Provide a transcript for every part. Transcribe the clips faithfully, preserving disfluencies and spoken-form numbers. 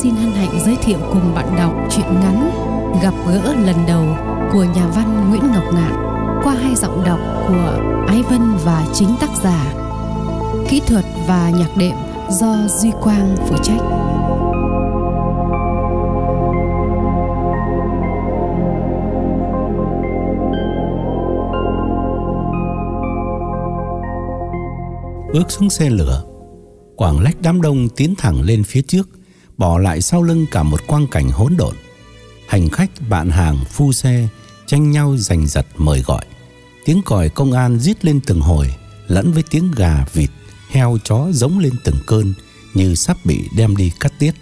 xin hân hạnh giới thiệu cùng bạn đọc truyện ngắn Gặp gỡ lần đầu của nhà văn Nguyễn Ngọc Ngạn qua hai giọng đọc của Ái Vân và chính tác giả. Kỹ thuật và nhạc đệm do Duy Quang phụ trách. Bước xuống xe lửa, Quảng lách đám đông tiến thẳng lên phía trước, bỏ lại sau lưng cả một quang cảnh hỗn độn. Hành khách, bạn hàng, phu xe tranh nhau giành giật mời gọi. Tiếng còi công an rít lên từng hồi, lẫn với tiếng gà, vịt, heo, chó giống lên từng cơn như sắp bị đem đi cắt tiết.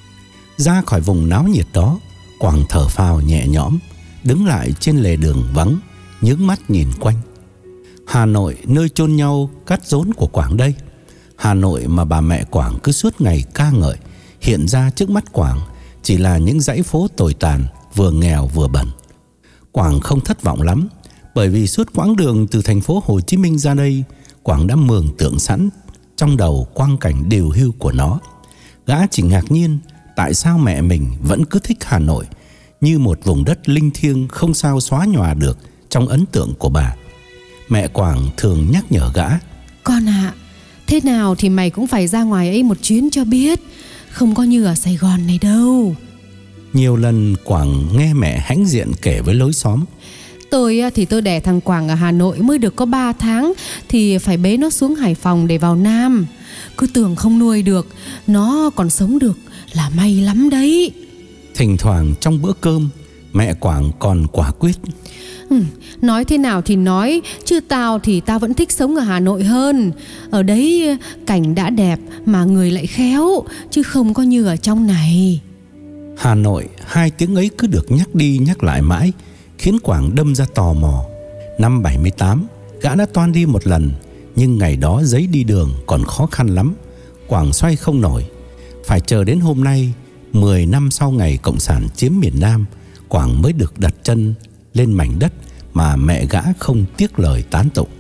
Ra khỏi vùng náo nhiệt đó, Quảng thở phào nhẹ nhõm, đứng lại trên lề đường vắng, nhướng mắt nhìn quanh. Hà Nội, nơi chôn nhau cắt rốn của Quảng đây. Hà Nội mà bà mẹ Quảng cứ suốt ngày ca ngợi, hiện ra trước mắt Quảng chỉ là những dãy phố tồi tàn, vừa nghèo vừa bẩn. Quảng không thất vọng lắm, bởi vì suốt quãng đường từ thành phố Hồ Chí Minh ra đây, Quảng đã mường tượng sẵn trong đầu quang cảnh điều hưu của nó. Gã chỉ ngạc nhiên tại sao mẹ mình vẫn cứ thích Hà Nội, như một vùng đất linh thiêng không sao xóa nhòa được trong ấn tượng của bà. Mẹ Quảng thường nhắc nhở gã: Con ạ, à, thế nào thì mày cũng phải ra ngoài ấy một chuyến cho biết, không có như ở Sài Gòn này đâu. Nhiều lần Quảng nghe mẹ hãnh diện kể với lối xóm: Tôi thì tôi đẻ thằng Quảng ở Hà Nội mới được có ba tháng thì phải bế nó xuống Hải Phòng để vào Nam. Cứ tưởng không nuôi được, nó còn sống được là may lắm đấy. Thỉnh thoảng trong bữa cơm, mẹ Quảng còn quả quyết: ừ, Nói thế nào thì nói, chứ tao thì tao vẫn thích sống ở Hà Nội hơn. Ở đấy cảnh đã đẹp mà người lại khéo, chứ không có như ở trong này. Hà Nội, hai tiếng ấy cứ được nhắc đi nhắc lại mãi, khiến Quảng đâm ra tò mò. Năm bảy mươi tám, gã đã toan đi một lần, nhưng ngày đó giấy đi đường còn khó khăn lắm, Quảng xoay không nổi. Phải chờ đến hôm nay, mười năm sau ngày Cộng sản chiếm miền Nam, Quảng mới được đặt chân lên mảnh đất mà mẹ gã không tiếc lời tán tụng.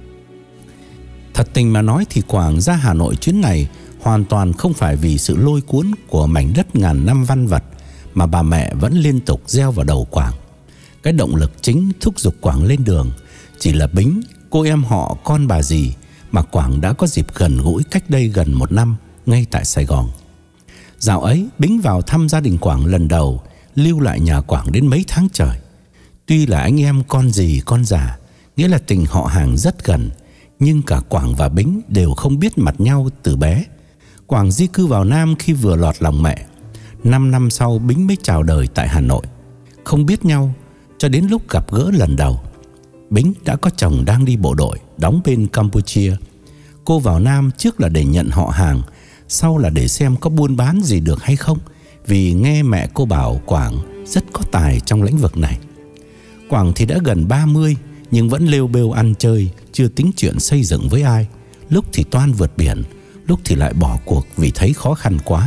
Thật tình mà nói thì Quảng ra Hà Nội chuyến này hoàn toàn không phải vì sự lôi cuốn của mảnh đất ngàn năm văn vật mà bà mẹ vẫn liên tục gieo vào đầu Quảng. Cái động lực chính thúc giục Quảng lên đường chỉ là Bính, cô em họ con bà dì mà Quảng đã có dịp gần gũi cách đây gần một năm ngay tại Sài Gòn. Dạo ấy Bính vào thăm gia đình Quảng lần đầu, lưu lại nhà Quảng đến mấy tháng trời. Tuy là anh em con dì con già, nghĩa là tình họ hàng rất gần, nhưng cả Quảng và Bính đều không biết mặt nhau từ bé. Quảng di cư vào Nam khi vừa lọt lòng mẹ. Năm năm sau Bính mới chào đời tại Hà Nội. Không biết nhau cho đến lúc gặp gỡ lần đầu. Bính đã có chồng đang đi bộ đội, đóng bên Campuchia. Cô vào Nam trước là để nhận họ hàng, sau là để xem có buôn bán gì được hay không, vì nghe mẹ cô bảo Quảng rất có tài trong lĩnh vực này. Quảng thì đã gần ba mươi nhưng vẫn lêu bêu ăn chơi, chưa tính chuyện xây dựng với ai. Lúc thì toan vượt biển, lúc thì lại bỏ cuộc vì thấy khó khăn quá.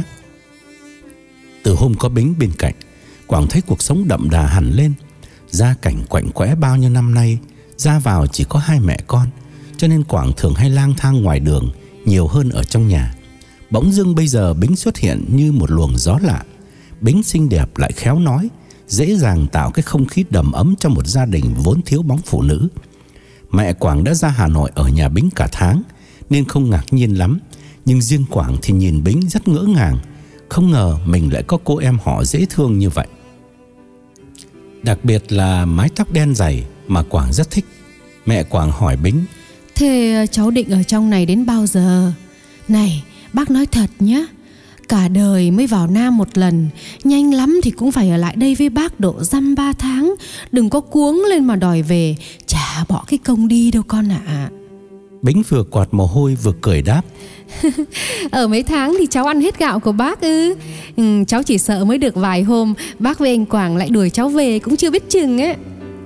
Từ hôm có Bính bên cạnh, Quảng thấy cuộc sống đậm đà hẳn lên. Gia cảnh quạnh quẽ bao nhiêu năm nay, ra vào chỉ có hai mẹ con, cho nên Quảng thường hay lang thang ngoài đường nhiều hơn ở trong nhà. Bỗng dưng bây giờ Bính xuất hiện như một luồng gió lạ. Bính xinh đẹp lại khéo nói, dễ dàng tạo cái không khí đầm ấm cho một gia đình vốn thiếu bóng phụ nữ. Mẹ Quảng đã ra Hà Nội ở nhà Bính cả tháng nên không ngạc nhiên lắm, nhưng riêng Quảng thì nhìn Bính rất ngỡ ngàng, không ngờ mình lại có cô em họ dễ thương như vậy. Đặc biệt là mái tóc đen dày mà Quảng rất thích. Mẹ Quảng hỏi Bính: Thế cháu định ở trong này đến bao giờ? Này, bác nói thật nhé, cả đời mới vào Nam một lần, nhanh lắm thì cũng phải ở lại đây với bác độ dăm ba tháng. Đừng có cuống lên mà đòi về, chả bỏ cái công đi đâu con ạ. À. Bính vừa quạt mồ hôi vừa cười đáp: Ở mấy tháng thì cháu ăn hết gạo của bác ư? Ừ, cháu chỉ sợ mới được vài hôm bác với anh Quảng lại đuổi cháu về cũng chưa biết chừng ấy.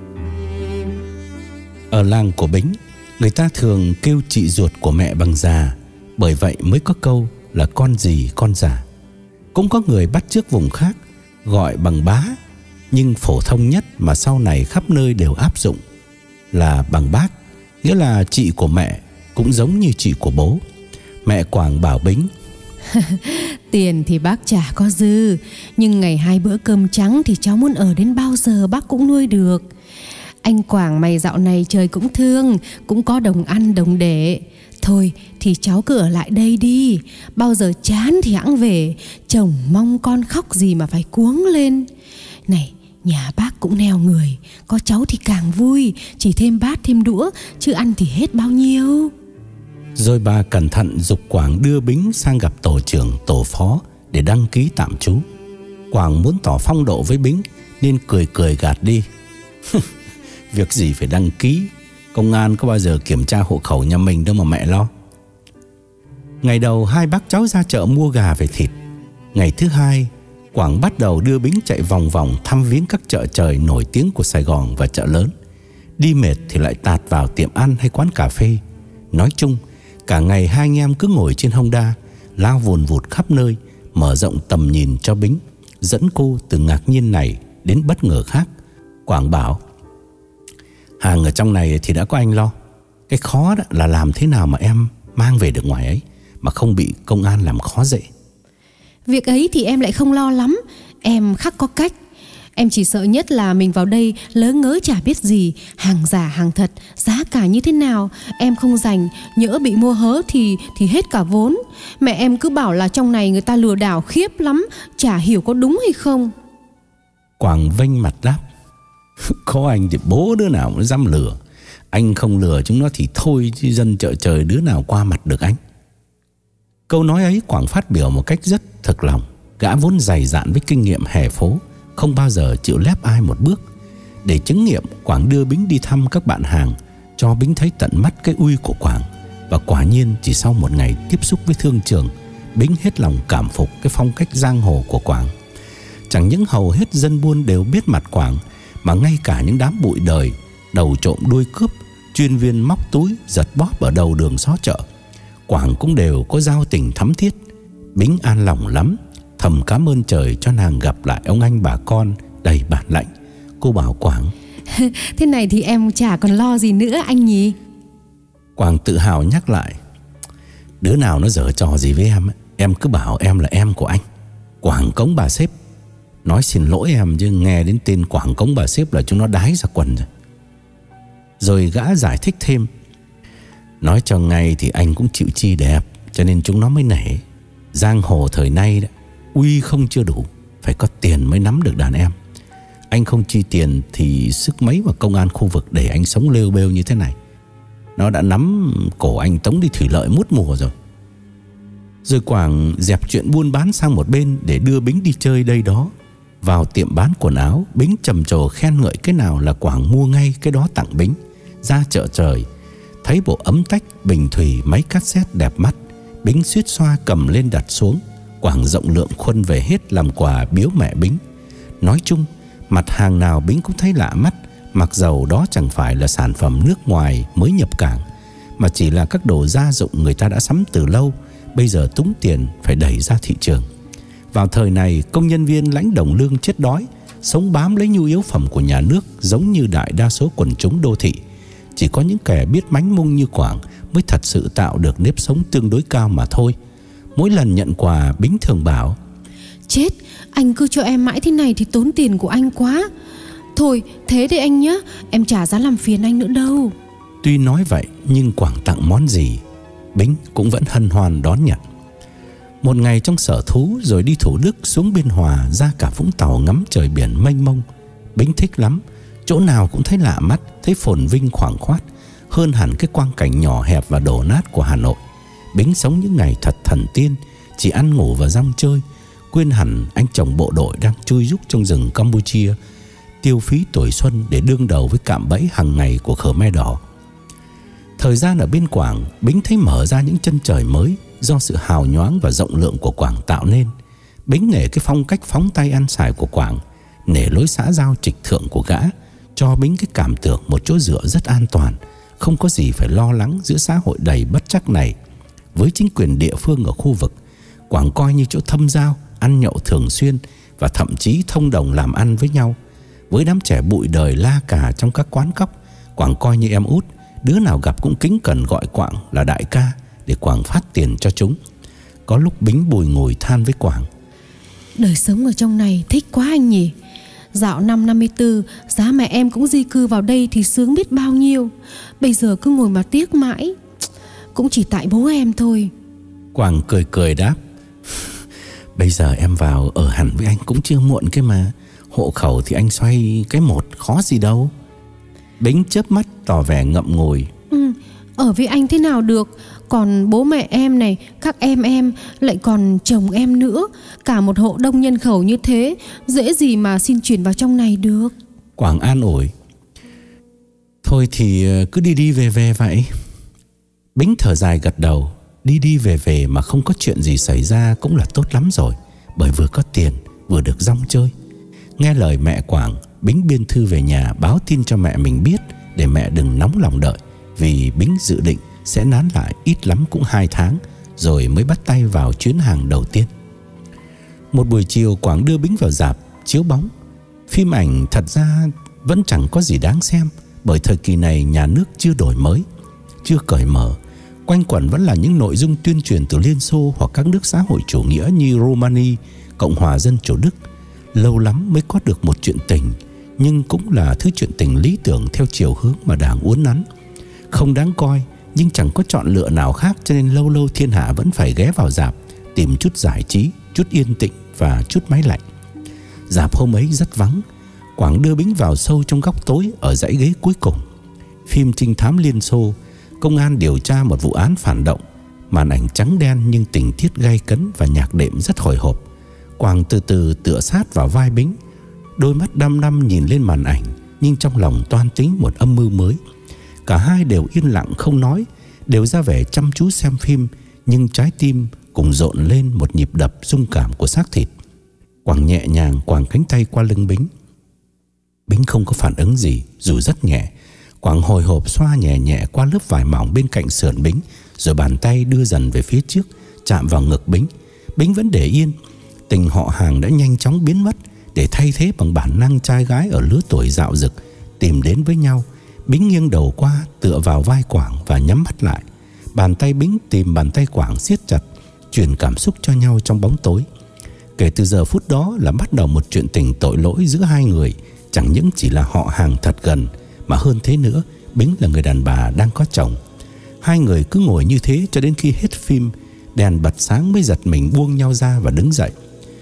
Ở làng của Bính, người ta thường kêu chị ruột của mẹ bằng già, bởi vậy mới có câu là con gì con già. Cũng có người bắt chước vùng khác gọi bằng bá, nhưng phổ thông nhất mà sau này khắp nơi đều áp dụng là bằng bác, nghĩa là chị của mẹ cũng giống như chị của bố. Mẹ Quảng bảo Bính: Tiền thì bác chả có dư, nhưng ngày hai bữa cơm trắng thì cháu muốn ở đến bao giờ bác cũng nuôi được. Anh Quảng mày dạo này trời cũng thương, cũng có đồng ăn đồng để. Thôi thì cháu cứ ở lại đây đi, bao giờ chán thì hẵng về. Chồng mong con khóc gì mà phải cuống lên. Này, nhà bác cũng neo người, có cháu thì càng vui, chỉ thêm bát thêm đũa, chứ ăn thì hết bao nhiêu. Rồi bà cẩn thận giục Quảng đưa Bính sang gặp tổ trưởng tổ phó để đăng ký tạm trú. Quảng muốn tỏ phong độ với Bính nên cười cười gạt đi. Việc gì phải đăng ký, công an có bao giờ kiểm tra hộ khẩu nhà mình đâu mà mẹ lo. Ngày đầu hai bác cháu ra chợ mua gà về thịt. Ngày thứ hai, Quảng bắt đầu đưa Bính chạy vòng vòng thăm viếng các chợ trời nổi tiếng của Sài Gòn và chợ lớn. Đi mệt thì lại tạt vào tiệm ăn hay quán cà phê. Nói chung, cả ngày hai anh em cứ ngồi trên Honda, lao vùn vụt khắp nơi, mở rộng tầm nhìn cho Bính, dẫn cô từ ngạc nhiên này đến bất ngờ khác. Quảng bảo: hàng ở trong này thì đã có anh lo. Cái khó đó là làm thế nào mà em mang về được ngoài ấy mà không bị công an làm khó dễ. Việc ấy thì em lại không lo lắm, em khắc có cách. Em chỉ sợ nhất là mình vào đây lớ ngớ chả biết gì, hàng giả hàng thật, giá cả như thế nào em không rành, nhỡ bị mua hớ thì thì hết cả vốn. Mẹ em cứ bảo là trong này người ta lừa đảo khiếp lắm, chả hiểu có đúng hay không. Quảng vênh mặt đáp: có anh thì bố đứa nào cũng dám lừa. Anh không lừa chúng nó thì thôi, chứ dân chợ trời đứa nào qua mặt được anh. Câu nói ấy Quảng phát biểu một cách rất thực lòng. Gã vốn dày dạn với kinh nghiệm hè phố, không bao giờ chịu lép ai một bước. Để chứng nghiệm, Quảng đưa Bính đi thăm các bạn hàng, cho Bính thấy tận mắt cái uy của Quảng. Và quả nhiên chỉ sau một ngày tiếp xúc với thương trường, Bính hết lòng cảm phục cái phong cách giang hồ của Quảng. Chẳng những hầu hết dân buôn đều biết mặt Quảng, mà ngay cả những đám bụi đời, đầu trộm đuôi cướp, chuyên viên móc túi, giật bóp ở đầu đường xó chợ, Quảng cũng đều có giao tình thắm thiết. Bính an lòng lắm, thầm cảm ơn trời cho nàng gặp lại ông anh bà con đầy bản lãnh. Cô bảo Quảng: thế này thì em chả còn lo gì nữa anh nhỉ. Quảng tự hào nhắc lại: đứa nào nó giở trò gì với em, em cứ bảo em là em của anh, Quảng Cống bà sếp. Nói xin lỗi em, chứ nghe đến tên Quảng Cống bà sếp là chúng nó đái ra quần rồi. Rồi gã giải thích thêm: nói cho ngay thì anh cũng chịu chi đẹp, cho nên chúng nó mới nể. Giang hồ thời nay đó, uy không chưa đủ, phải có tiền mới nắm được đàn em. Anh không chi tiền thì sức mấy mà công an khu vực để anh sống lêu bêu như thế này. Nó đã nắm cổ anh tống đi thủy lợi mút mùa rồi. Rồi Quảng dẹp chuyện buôn bán sang một bên để đưa Bính đi chơi đây đó. Vào tiệm bán quần áo, Bính trầm trồ khen ngợi cái nào là Quảng mua ngay cái đó tặng Bính. Ra chợ trời, thấy bộ ấm tách, bình thủy, máy cassette đẹp mắt, Bính suýt xoa cầm lên đặt xuống. Quảng rộng lượng khuân về hết làm quà biếu mẹ Bính. Nói chung, mặt hàng nào Bính cũng thấy lạ mắt, mặc dầu đó chẳng phải là sản phẩm nước ngoài mới nhập cảng, mà chỉ là các đồ gia dụng người ta đã sắm từ lâu, bây giờ túng tiền phải đẩy ra thị trường. Vào thời này, công nhân viên lãnh đồng lương chết đói, sống bám lấy nhu yếu phẩm của nhà nước giống như đại đa số quần chúng đô thị. Chỉ có những kẻ biết mánh mung như Quảng mới thật sự tạo được nếp sống tương đối cao mà thôi. Mỗi lần nhận quà, Bính thường bảo: chết, anh cứ cho em mãi thế này thì tốn tiền của anh quá. Thôi thế đi anh nhé, em chả dám làm phiền anh nữa đâu. Tuy nói vậy nhưng Quảng tặng món gì, Bính cũng vẫn hân hoan đón nhận. Một ngày trong sở thú, rồi đi Thủ Đức xuống Biên Hòa, ra cả Vũng Tàu ngắm trời biển mênh mông. Bính thích lắm, chỗ nào cũng thấy lạ mắt, thấy phồn vinh khoảng khoát, hơn hẳn cái quang cảnh nhỏ hẹp và đổ nát của Hà Nội. Bính sống những ngày thật thần tiên, chỉ ăn ngủ và rong chơi, quên hẳn anh chồng bộ đội đang chui rúc trong rừng Campuchia, tiêu phí tuổi xuân để đương đầu với cạm bẫy hàng ngày của Khmer Đỏ. Thời gian ở bên Quảng, Bính thấy mở ra những chân trời mới do sự hào nhoáng và rộng lượng của Quảng tạo nên. Bính nể cái phong cách phóng tay ăn xài của Quảng, nể lối xã giao trịch thượng của gã, cho Bính cái cảm tưởng một chỗ dựa rất an toàn, không có gì phải lo lắng giữa xã hội đầy bất trắc này. Với chính quyền địa phương ở khu vực, Quảng coi như chỗ thâm giao, ăn nhậu thường xuyên và thậm chí thông đồng làm ăn với nhau. Với đám trẻ bụi đời la cà trong các quán cóc, Quảng coi như em út, đứa nào gặp cũng kính cẩn gọi Quảng là đại ca để Quảng phát tiền cho chúng. Có lúc Bính bùi ngùi than với Quảng: Đời sống ở trong này thích quá anh nhỉ. Dạo năm năm mươi tư, giá mẹ em cũng di cư vào đây thì sướng biết bao nhiêu. Bây giờ cứ ngồi mà tiếc mãi. Cũng chỉ tại bố em thôi. Quảng cười cười đáp: Bây giờ em vào ở hẳn với anh cũng chưa muộn cái mà. Hộ khẩu thì anh xoay cái một, khó gì đâu. Bính chớp mắt tỏ vẻ ngậm ngùi: Ừ, ở với anh thế nào được. Còn bố mẹ em này, các em em, lại còn chồng em nữa. Cả một hộ đông nhân khẩu như thế, dễ gì mà xin chuyển vào trong này được. Quảng an ủi: Thôi thì cứ đi đi về về vậy. Bính thở dài gật đầu. Đi đi về về mà không có chuyện gì xảy ra cũng là tốt lắm rồi. Bởi vừa có tiền, vừa được rong chơi. Nghe lời mẹ Quảng, Bính biên thư về nhà báo tin cho mẹ mình biết, để mẹ đừng nóng lòng đợi. Vì Bính dự định sẽ nán lại ít lắm cũng hai tháng, rồi mới bắt tay vào chuyến hàng đầu tiên. Một buổi chiều, Quảng đưa Bính vào rạp chiếu bóng. Phim ảnh thật ra vẫn chẳng có gì đáng xem, bởi thời kỳ này nhà nước chưa đổi mới, chưa cởi mở. Quanh quẩn vẫn là những nội dung tuyên truyền từ Liên Xô hoặc các nước xã hội chủ nghĩa như Romania, Cộng hòa Dân chủ Đức. Lâu lắm mới có được một chuyện tình, nhưng cũng là thứ chuyện tình lý tưởng theo chiều hướng mà Đảng uốn nắn. Không đáng coi, nhưng chẳng có chọn lựa nào khác, cho nên lâu lâu thiên hạ vẫn phải ghé vào rạp tìm chút giải trí, chút yên tĩnh và chút máy lạnh. Rạp hôm ấy rất vắng. Quảng đưa Bính vào sâu trong góc tối ở dãy ghế cuối cùng. Phim trinh thám Liên Xô, công an điều tra một vụ án phản động. Màn ảnh trắng đen nhưng tình tiết gay cấn và nhạc đệm rất hồi hộp. Quảng từ từ tựa sát vào vai Bính, đôi mắt đăm đăm nhìn lên màn ảnh, nhưng trong lòng toan tính một âm mưu mới. Cả hai đều yên lặng không nói, đều ra vẻ chăm chú xem phim, nhưng trái tim cùng rộn lên một nhịp đập rung cảm của xác thịt. Quảng nhẹ nhàng quàng cánh tay qua lưng Bính. Bính không có phản ứng gì, dù rất nhẹ. Quảng hồi hộp xoa nhẹ nhẹ qua lớp vải mỏng bên cạnh sườn Bính, rồi bàn tay đưa dần về phía trước, chạm vào ngực Bính. Bính vẫn để yên. Tình họ hàng đã nhanh chóng biến mất, để thay thế bằng bản năng trai gái ở lứa tuổi dạo dực tìm đến với nhau. Bính nghiêng đầu qua, tựa vào vai Quảng và nhắm mắt lại. Bàn tay Bính tìm bàn tay Quảng siết chặt, truyền cảm xúc cho nhau trong bóng tối. Kể từ giờ phút đó là bắt đầu một chuyện tình tội lỗi giữa hai người. Chẳng những chỉ là họ hàng thật gần, mà hơn thế nữa, Bính là người đàn bà đang có chồng. Hai người cứ ngồi như thế cho đến khi hết phim, đèn bật sáng mới giật mình buông nhau ra và đứng dậy.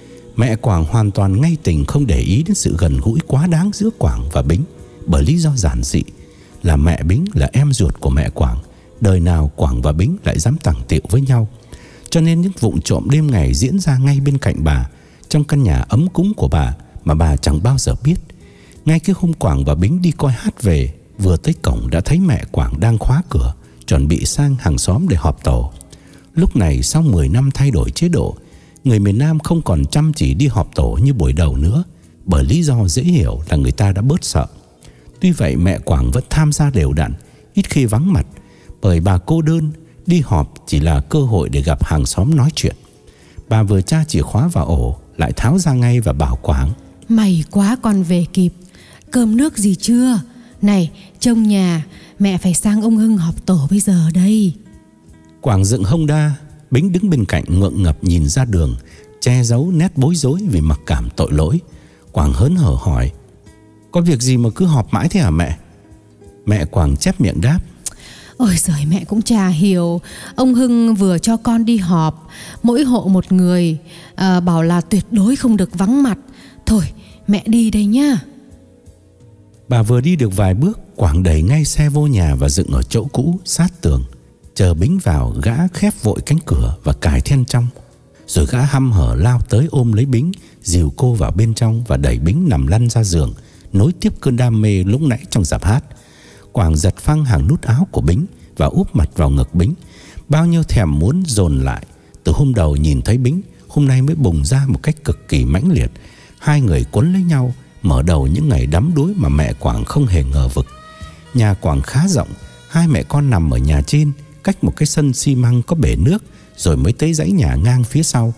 Mẹ Quảng hoàn toàn ngay tình, không để ý đến sự gần gũi quá đáng giữa Quảng và Bính, bởi lý do giản dị là mẹ Bính là em ruột của mẹ Quảng. Đời nào Quảng và Bính lại dám tằng tiệu với nhau. Cho nên những vụng trộm đêm ngày diễn ra ngay bên cạnh bà, trong căn nhà ấm cúng của bà mà bà chẳng bao giờ biết. Ngay cái hôm Quảng và Bính đi coi hát về, vừa tới cổng đã thấy mẹ Quảng đang khóa cửa, chuẩn bị sang hàng xóm để họp tổ. Lúc này sau mười năm thay đổi chế độ, người miền Nam không còn chăm chỉ đi họp tổ như buổi đầu nữa, bởi lý do dễ hiểu là người ta đã bớt sợ. Tuy vậy mẹ Quảng vẫn tham gia đều đặn, ít khi vắng mặt, bởi bà cô đơn, đi họp chỉ là cơ hội để gặp hàng xóm nói chuyện. Bà vừa tra chìa khóa vào ổ, lại tháo ra ngay và bảo Quảng: May quá con về kịp. Cơm nước gì chưa? Này, trông nhà, mẹ phải sang ông Hưng họp tổ bây giờ đây. Quảng dựng hông đa. Bính đứng bên cạnh ngượng ngập nhìn ra đường, che giấu nét bối rối vì mặc cảm tội lỗi. Quảng hớn hở hỏi: Có việc gì mà cứ họp mãi thế hả mẹ? Mẹ Quảng chép miệng đáp: Ôi giời, mẹ cũng chả hiểu. Ông Hưng vừa cho con đi họp, mỗi hộ một người, à, bảo là tuyệt đối không được vắng mặt. Thôi mẹ đi đây nhá. Bà vừa đi được vài bước, Quảng đẩy ngay xe vô nhà và dựng ở chỗ cũ sát tường. Chờ Bính vào, gã khép vội cánh cửa và cài then trong. Rồi gã hăm hở lao tới ôm lấy Bính, dìu cô vào bên trong và đẩy Bính nằm lăn ra giường, nối tiếp cơn đam mê lúc nãy trong rạp hát. Quảng giật phăng hàng nút áo của Bính và úp mặt vào ngực Bính. Bao nhiêu thèm muốn dồn lại từ hôm đầu nhìn thấy Bính, hôm nay mới bùng ra một cách cực kỳ mãnh liệt. Hai người quấn lấy nhau, mở đầu những ngày đắm đuối mà mẹ Quảng không hề ngờ vực. Nhà Quảng khá rộng, hai mẹ con nằm ở nhà trên, cách một cái sân xi măng có bể nước, rồi mới tới dãy nhà ngang phía sau.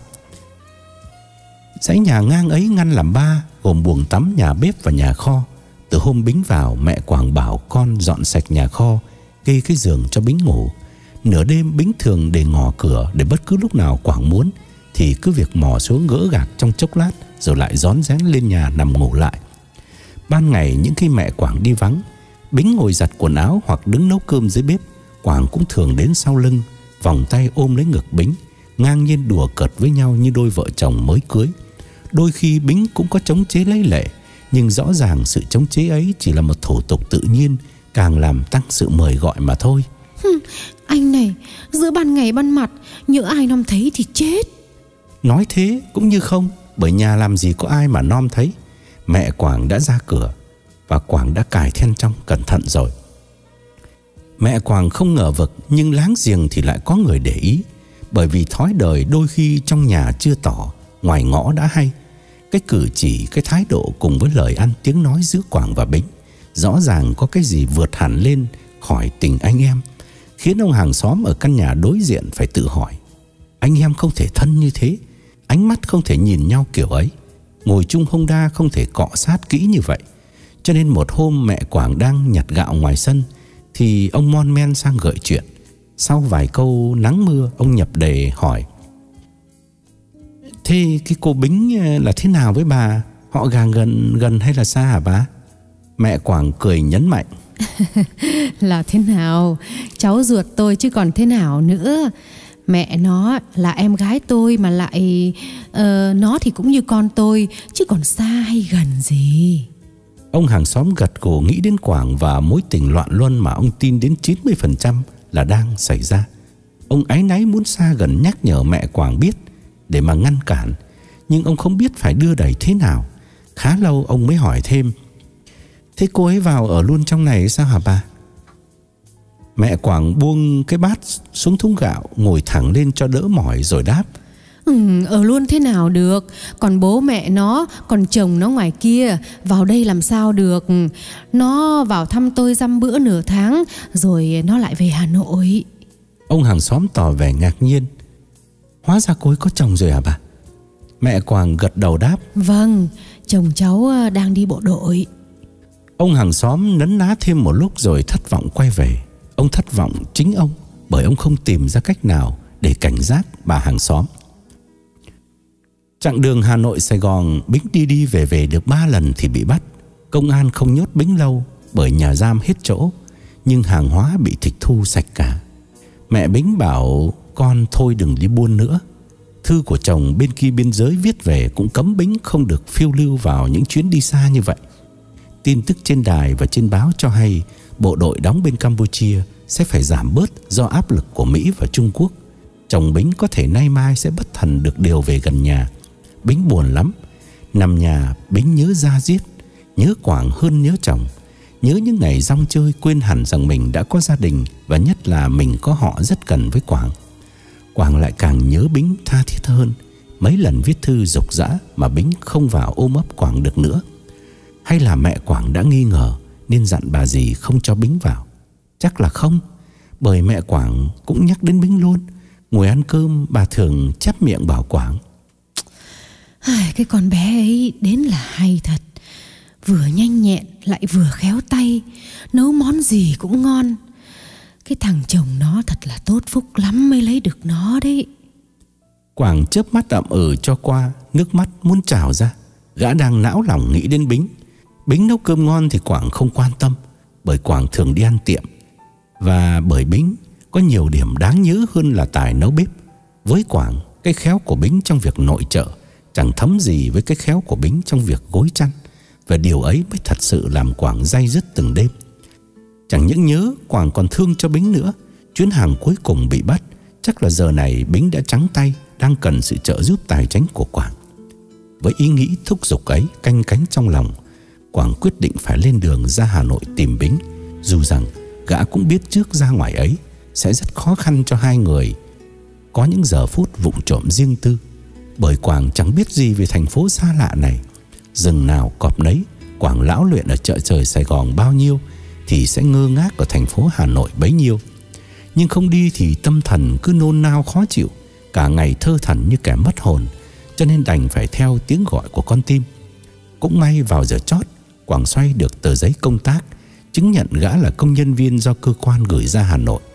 Dãy nhà ngang ấy ngăn làm ba, gồm buồng tắm, nhà bếp và nhà kho. Từ hôm Bính vào, mẹ Quảng bảo con dọn sạch nhà kho, kê cái giường cho Bính ngủ. Nửa đêm Bính thường để ngỏ cửa, để bất cứ lúc nào Quảng muốn thì cứ việc mò xuống gỡ gạc trong chốc lát, rồi lại rón rén lên nhà nằm ngủ lại. Ban ngày những khi mẹ Quảng đi vắng, Bính ngồi giặt quần áo hoặc đứng nấu cơm dưới bếp, Quảng cũng thường đến sau lưng, vòng tay ôm lấy ngực Bính, ngang nhiên đùa cợt với nhau như đôi vợ chồng mới cưới. Đôi khi Bính cũng có chống chế lấy lệ, nhưng rõ ràng sự chống chế ấy chỉ là một thủ tục tự nhiên, càng làm tăng sự mời gọi mà thôi. Hừm, anh này, giữa ban ngày ban mặt, nhỡ ai nom thấy thì chết. Nói thế cũng như không, bởi nhà làm gì có ai mà nom thấy. Mẹ Quảng đã ra cửa và Quảng đã cài then trong cẩn thận rồi. Mẹ Quảng không ngờ vực, nhưng láng giềng thì lại có người để ý. Bởi vì thói đời đôi khi trong nhà chưa tỏ, ngoài ngõ đã hay. Cái cử chỉ, cái thái độ cùng với lời ăn tiếng nói giữa Quảng và Bính rõ ràng có cái gì vượt hẳn lên khỏi tình anh em, khiến ông hàng xóm ở căn nhà đối diện phải tự hỏi: anh em không thể thân như thế, ánh mắt không thể nhìn nhau kiểu ấy, ngồi chung hông đa không thể cọ sát kỹ như vậy. Cho nên một hôm mẹ Quảng đang nhặt gạo ngoài sân thì ông mon men sang gợi chuyện. Sau vài câu nắng mưa, ông nhập đề hỏi: thế cái cô Bính là thế nào với bà? Họ gàng gần gần hay là xa hả bà? Mẹ Quảng cười nhấn mạnh: là thế nào? Cháu ruột tôi chứ còn thế nào nữa. Mẹ nó là em gái tôi mà lại uh, nó thì cũng như con tôi, chứ còn xa hay gần gì. Ông hàng xóm gật gù nghĩ đến Quảng và mối tình loạn luân mà ông tin đến chín mươi phần trăm là đang xảy ra. Ông áy náy muốn xa gần nhắc nhở mẹ Quảng biết để mà ngăn cản, nhưng ông không biết phải đưa đẩy thế nào. Khá lâu ông mới hỏi thêm: thế cô ấy vào ở luôn trong này sao hả bà? Mẹ Quảng buông cái bát xuống thúng gạo, ngồi thẳng lên cho đỡ mỏi rồi đáp: Ừ, ở luôn thế nào được. Còn bố mẹ nó, còn chồng nó ngoài kia, vào đây làm sao được. Nó vào thăm tôi dăm bữa nửa tháng, rồi nó lại về Hà Nội. Ông hàng xóm tỏ vẻ ngạc nhiên: hóa ra cô ấy có chồng rồi hả bà? Mẹ Quảng gật đầu đáp: vâng, chồng cháu đang đi bộ đội. Ông hàng xóm nấn ná thêm một lúc rồi thất vọng quay về. Ông thất vọng chính ông, bởi ông không tìm ra cách nào để cảnh giác bà hàng xóm. Chặng đường Hà Nội Sài Gòn, Bính đi đi về về được ba lần thì bị bắt. Công an không nhốt Bính lâu bởi nhà giam hết chỗ, nhưng hàng hóa bị tịch thu sạch cả. Mẹ Bính bảo con thôi đừng đi buôn nữa. Thư của chồng bên kia biên giới viết về cũng cấm Bính không được phiêu lưu vào những chuyến đi xa như vậy. Tin tức trên đài và trên báo cho hay bộ đội đóng bên Campuchia sẽ phải giảm bớt do áp lực của Mỹ và Trung Quốc. Chồng Bính có thể nay mai sẽ bất thần được điều về gần nhà. Bính buồn lắm. Nằm nhà Bính nhớ da diết, nhớ Quảng hơn nhớ chồng, nhớ những ngày rong chơi quên hẳn rằng mình đã có gia đình, và nhất là mình có họ rất gần với Quảng. Quảng lại càng nhớ Bính tha thiết hơn. Mấy lần viết thư rục rã mà Bính không vào ôm ấp Quảng được nữa. Hay là mẹ Quảng đã nghi ngờ nên dặn bà dì không cho Bính vào? Chắc là không, bởi mẹ Quảng cũng nhắc đến Bính luôn. Ngồi ăn cơm bà thường chép miệng bảo Quảng: cái con bé ấy đến là hay thật, vừa nhanh nhẹn lại vừa khéo tay, nấu món gì cũng ngon. Cái thằng chồng nó thật là tốt phúc lắm mới lấy được nó đấy. Quảng chớp mắt ậm ừ cho qua, nước mắt muốn trào ra. Gã đang não lòng nghĩ đến Bính. Bính nấu cơm ngon thì Quảng không quan tâm, bởi Quảng thường đi ăn tiệm. Và bởi Bính có nhiều điểm đáng nhớ hơn là tài nấu bếp. Với Quảng, cái khéo của Bính trong việc nội trợ chẳng thấm gì với cái khéo của Bính trong việc gối chăn. Và điều ấy mới thật sự làm Quảng day dứt từng đêm. Chẳng những nhớ, Quảng còn thương cho Bính nữa. Chuyến hàng cuối cùng bị bắt, chắc là giờ này Bính đã trắng tay, đang cần sự trợ giúp tài chánh của Quảng. Với ý nghĩ thúc giục ấy canh cánh trong lòng, Quảng quyết định phải lên đường ra Hà Nội tìm Bính, dù rằng gã cũng biết trước ra ngoài ấy sẽ rất khó khăn cho hai người có những giờ phút vụng trộm riêng tư. Bởi Quảng chẳng biết gì về thành phố xa lạ này. Rừng nào cọp nấy, Quảng lão luyện ở chợ trời Sài Gòn bao nhiêu thì sẽ ngơ ngác ở thành phố Hà Nội bấy nhiêu. Nhưng không đi thì tâm thần cứ nôn nao khó chịu, cả ngày thơ thẩn như kẻ mất hồn, cho nên đành phải theo tiếng gọi của con tim. Cũng may vào giờ chót, Quảng xoay được tờ giấy công tác chứng nhận gã là công nhân viên do cơ quan gửi ra Hà Nội.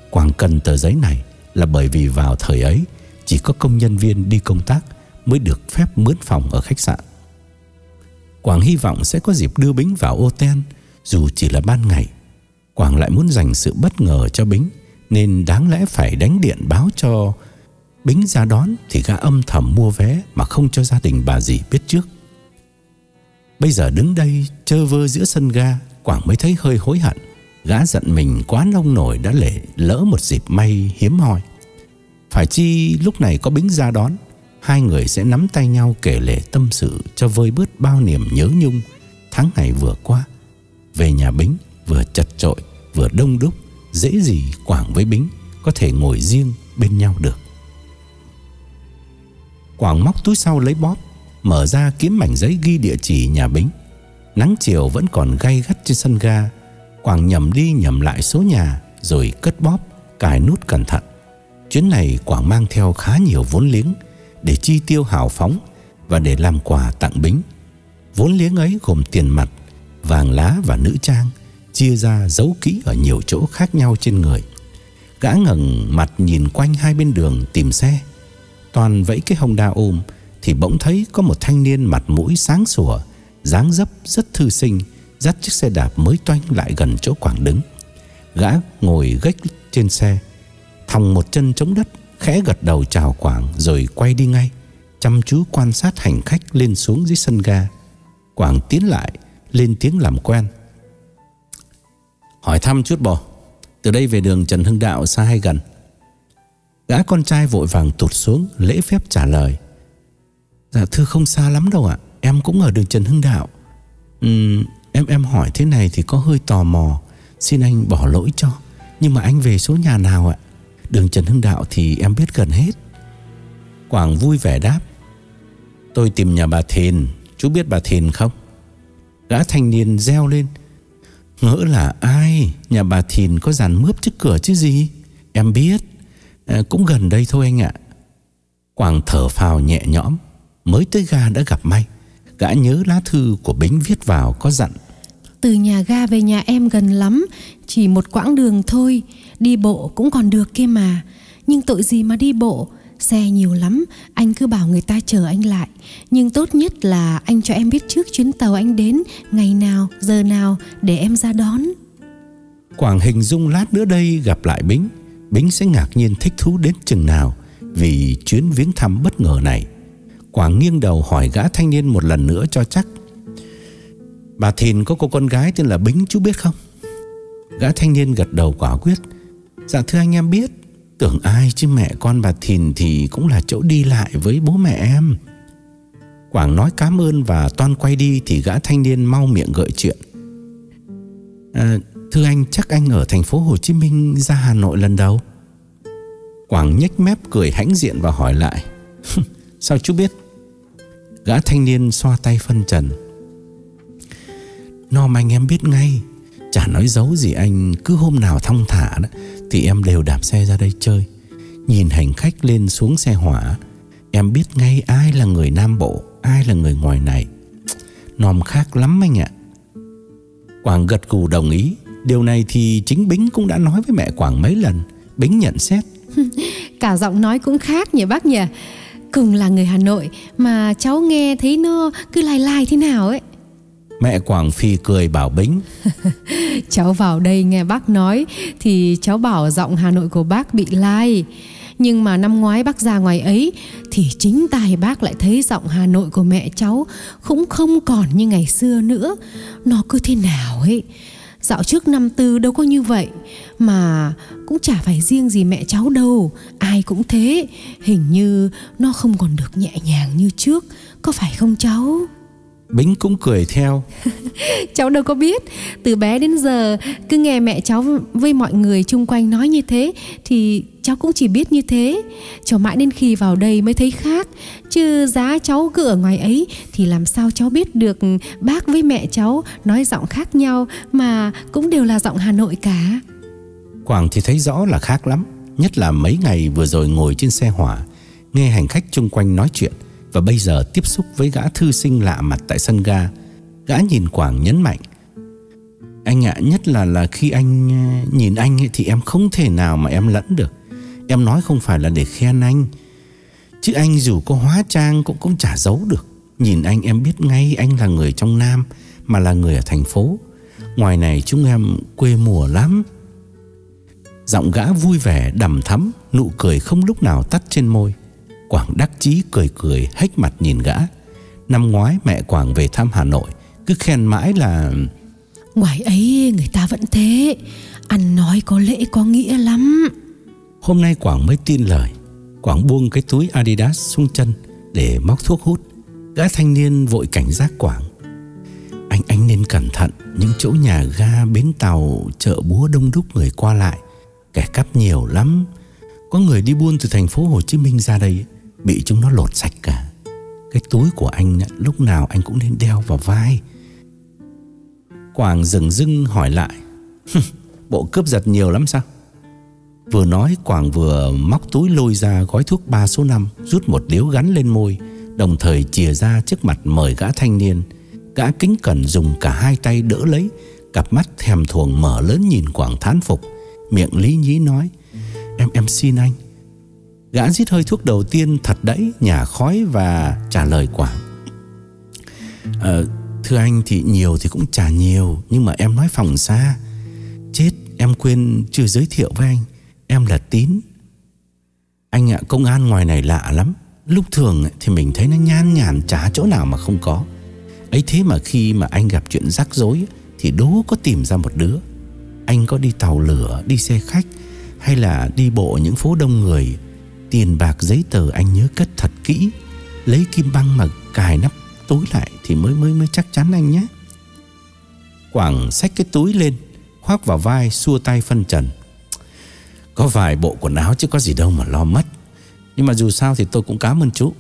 Quảng cần tờ giấy này là bởi vì vào thời ấy chỉ có công nhân viên đi công tác mới được phép mướn phòng ở khách sạn. Quảng hy vọng sẽ có dịp đưa Bính vào ô ten, dù chỉ là ban ngày. Quảng lại muốn dành sự bất ngờ cho Bính, nên đáng lẽ phải đánh điện báo cho Bính ra đón, thì gã âm thầm mua vé mà không cho gia đình bà dì biết trước. Bây giờ đứng đây chơ vơ giữa sân ga, Quảng mới thấy hơi hối hận. Gã giận mình quá nông nổi đã lệ lỡ một dịp may hiếm hoi. Phải chi lúc này có Bính ra đón, hai người sẽ nắm tay nhau kể lể tâm sự cho vơi bớt bao niềm nhớ nhung tháng ngày vừa qua. Về nhà Bính vừa chật chội vừa đông đúc, dễ gì Quảng với Bính có thể ngồi riêng bên nhau được. Quảng móc túi sau lấy bóp, mở ra kiếm mảnh giấy ghi địa chỉ nhà Bính. Nắng chiều vẫn còn gay gắt trên sân ga. Quảng nhẩm đi nhẩm lại số nhà, rồi cất bóp, cài nút cẩn thận. Chuyến này Quảng mang theo khá nhiều vốn liếng để chi tiêu hào phóng và để làm quà tặng Bính. Vốn liếng ấy gồm tiền mặt, vàng lá và nữ trang, chia ra giấu kỹ ở nhiều chỗ khác nhau trên người. Gã ngẩng mặt nhìn quanh hai bên đường tìm xe. Toàn vẫy cái Honda ôm thì bỗng thấy có một thanh niên mặt mũi sáng sủa, dáng dấp rất thư sinh, dắt chiếc xe đạp mới toanh lại gần chỗ Quảng đứng. Gã ngồi gách trên xe, thòng một chân chống đất, khẽ gật đầu chào Quảng rồi quay đi ngay, chăm chú quan sát hành khách lên xuống dưới sân ga. Quảng tiến lại, lên tiếng làm quen. Hỏi thăm chút bò, từ đây về đường Trần Hưng Đạo xa hay gần? Gã con trai vội vàng tụt xuống, lễ phép trả lời. Dạ thưa không xa lắm đâu ạ, em cũng ở đường Trần Hưng Đạo. uhm, Em em hỏi thế này thì có hơi tò mò, xin anh bỏ lỗi cho. Nhưng mà anh về số nhà nào ạ? Đường Trần Hưng Đạo thì em biết gần hết. Quảng vui vẻ đáp. Tôi tìm nhà bà Thìn, chú biết bà Thìn không? Gã thanh niên reo lên. Ngỡ là ai? Nhà bà Thìn có dàn mướp trước cửa chứ gì? Em biết, à, cũng gần đây thôi anh ạ. Quảng thở phào nhẹ nhõm. Mới tới ga đã gặp may. Gã nhớ lá thư của Bính viết vào có dặn. Từ nhà ga về nhà em gần lắm, chỉ một quãng đường thôi, đi bộ cũng còn được kia mà. Nhưng tội gì mà đi bộ, xe nhiều lắm, anh cứ bảo người ta chờ anh lại. Nhưng tốt nhất là anh cho em biết trước chuyến tàu anh đến, ngày nào, giờ nào để em ra đón. Quảng hình dung lát nữa đây gặp lại Bính, Bính sẽ ngạc nhiên thích thú đến chừng nào vì chuyến viếng thăm bất ngờ này. Quảng nghiêng đầu hỏi gã thanh niên một lần nữa cho chắc. Bà Thìn có cô con gái tên là Bính chú biết không? Gã thanh niên gật đầu quả quyết. Dạ thưa anh em biết. Tưởng ai chứ mẹ con bà Thìn thì cũng là chỗ đi lại với bố mẹ em. Quảng nói cảm ơn và toan quay đi thì gã thanh niên mau miệng gợi chuyện. À, thưa anh, chắc anh ở thành phố Hồ Chí Minh ra Hà Nội lần đầu. Quảng nhếch mép cười hãnh diện và hỏi lại. Sao chú biết? Gã thanh niên xoa tay phân trần. Nom anh em biết ngay, chả nói giấu gì anh. Cứ hôm nào thong thả đó thì em đều đạp xe ra đây chơi. Nhìn hành khách lên xuống xe hỏa, em biết ngay ai là người Nam Bộ, ai là người ngoài này. Nom khác lắm anh ạ. Quảng gật gù đồng ý. Điều này thì chính Bính cũng đã nói với mẹ Quảng mấy lần. Bính nhận xét. Cả giọng nói cũng khác nhỉ bác nhỉ. Cùng là người Hà Nội mà cháu nghe thấy nó cứ lai lai thế nào ấy. Mẹ Quảng phì cười bảo Bính. Cháu vào đây nghe bác nói thì cháu bảo giọng Hà Nội của bác bị lai. Nhưng mà năm ngoái bác ra ngoài ấy thì chính tai bác lại thấy giọng Hà Nội của mẹ cháu cũng không còn như ngày xưa nữa. Nó cứ thế nào ấy. Dạo trước năm tư đâu có như vậy. Mà cũng chả phải riêng gì mẹ cháu đâu, ai cũng thế. Hình như nó không còn được nhẹ nhàng như trước. Có phải không cháu? Bính cũng cười theo. Cháu đâu có biết. Từ bé đến giờ cứ nghe mẹ cháu với mọi người chung quanh nói như thế thì cháu cũng chỉ biết như thế. Cho mãi đến khi vào đây mới thấy khác. Chứ giá cháu cứ ở ngoài ấy thì làm sao cháu biết được bác với mẹ cháu nói giọng khác nhau mà cũng đều là giọng Hà Nội cả. Quảng thì thấy rõ là khác lắm. Nhất là mấy ngày vừa rồi ngồi trên xe hỏa, nghe hành khách chung quanh nói chuyện, và bây giờ tiếp xúc với gã thư sinh lạ mặt tại sân ga. Gã nhìn Quảng nhấn mạnh. Anh ạ, nhất là là khi anh nhìn anh ấy, thì em không thể nào mà em lẫn được. Em nói không phải là để khen anh, chứ anh dù có hóa trang cũng cũng chả giấu được. Nhìn anh em biết ngay anh là người trong Nam, mà là người ở thành phố. Ngoài này chúng em quê mùa lắm. Giọng gã vui vẻ đằm thắm, nụ cười không lúc nào tắt trên môi. Quảng đắc chí cười cười hếch mặt nhìn gã. Năm ngoái mẹ Quảng về thăm Hà Nội, cứ khen mãi là ngoài ấy người ta vẫn thế, ăn nói có lễ có nghĩa lắm. Hôm nay Quảng mới tin lời. Quảng buông cái túi Adidas xuống chân để móc thuốc hút. Gã thanh niên vội cảnh giác Quảng: Anh anh nên cẩn thận, những chỗ nhà ga, bến tàu, chợ búa đông đúc người qua lại, kẻ cắp nhiều lắm. Có người đi buôn từ thành phố Hồ Chí Minh ra đây, bị chúng nó lột sạch cả. Cái túi của anh lúc nào anh cũng nên đeo vào vai. Quảng dừng dưng hỏi lại: Bộ cướp giật nhiều lắm sao? Vừa nói Quảng vừa móc túi lôi ra gói thuốc ba số năm, rút một điếu gắn lên môi, đồng thời chìa ra trước mặt mời gã thanh niên. Gã kính cẩn dùng cả hai tay đỡ lấy, cặp mắt thèm thuồng mở lớn nhìn Quảng thán phục, miệng lý nhí nói: Em em xin anh. Gã rít hơi thuốc đầu tiên thật đẫy, nhả khói và trả lời Quảng: à, Thưa anh thì nhiều thì cũng chả nhiều, nhưng mà em nói phòng xa. Chết, em quên chưa giới thiệu với anh, em là Tín. Anh ạ, công an ngoài này lạ lắm. Lúc thường thì mình thấy nó nhan nhản, chả chỗ nào mà không có. Ấy thế mà khi mà anh gặp chuyện rắc rối thì đố có tìm ra một đứa. Anh có đi tàu lửa, đi xe khách, hay là đi bộ những phố đông người, tiền bạc giấy tờ anh nhớ cất thật kỹ, lấy kim băng mà cài nắp túi lại thì mới mới mới chắc chắn anh nhé. Quảng xách cái túi lên, khoác vào vai, xua tay phân trần: Có vài bộ quần áo chứ có gì đâu mà lo mất. Nhưng mà dù sao thì tôi cũng cảm ơn chú.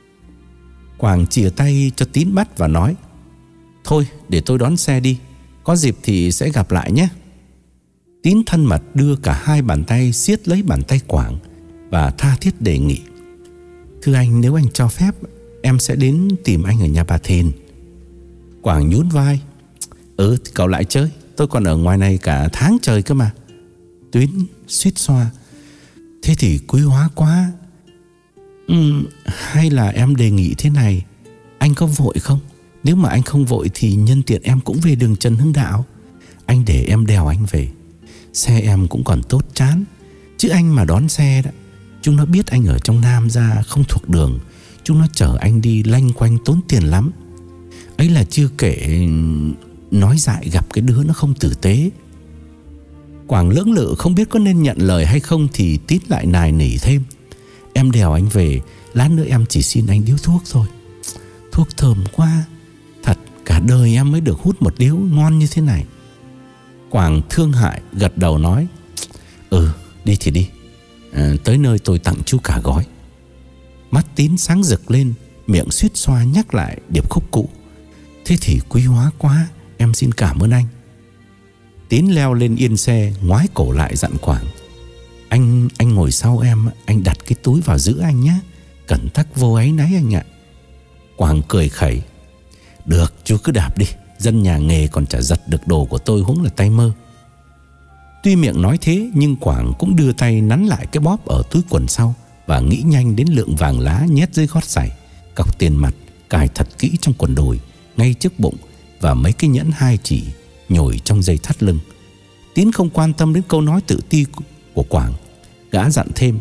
Quảng chìa tay cho Tín bắt và nói: Thôi để tôi đón xe đi, có dịp thì sẽ gặp lại nhé. Tín thân mật đưa cả hai bàn tay siết lấy bàn tay Quảng và tha thiết đề nghị: Thưa anh, nếu anh cho phép, em sẽ đến tìm anh ở nhà bà Thìn. Quảng nhún vai: Ừ thì cậu lại chơi, tôi còn ở ngoài này cả tháng trời cơ mà. Tín suýt xoa: Thế thì quý hóa quá. ừ, Hay là em đề nghị thế này, anh có vội không? Nếu mà anh không vội thì nhân tiện em cũng về đường Trần Hưng Đạo. Anh để em đèo anh về. Xe em cũng còn tốt chán. Chứ anh mà đón xe đó, chúng nó biết anh ở trong Nam ra không thuộc đường, chúng nó chở anh đi lanh quanh tốn tiền lắm. Ấy là chưa kể nói dại gặp cái đứa nó không tử tế. Quảng lưỡng lự không biết có nên nhận lời hay không thì Tín lại nài nỉ thêm: Em đèo anh về, lát nữa em chỉ xin anh điếu thuốc thôi. Thuốc thơm quá, thật cả đời em mới được hút một điếu ngon như thế này. Quảng thương hại gật đầu nói: Ừ đi thì đi, à, tới nơi tôi tặng chú cả gói. Mắt Tín sáng rực lên, miệng suýt xoa nhắc lại điệp khúc cũ: Thế thì quý hóa quá, em xin cảm ơn anh. Tín leo lên yên xe, ngoái cổ lại dặn Quảng: Anh anh ngồi sau em, anh đặt cái túi vào giữ anh nhé, cẩn tắc vô áy náy anh ạ. Quảng cười khẩy: Được, chú cứ đạp đi, dân nhà nghề còn chả giật được đồ của tôi huống là tay mơ. Tuy miệng nói thế nhưng Quảng cũng đưa tay nắn lại cái bóp ở túi quần sau và nghĩ nhanh đến lượng vàng lá nhét dưới gót giày, cọc tiền mặt cài thật kỹ trong quần đùi ngay trước bụng và mấy cái nhẫn hai chỉ nhồi trong dây thắt lưng. Tín không quan tâm đến câu nói tự ti của Quảng. Gã dặn thêm: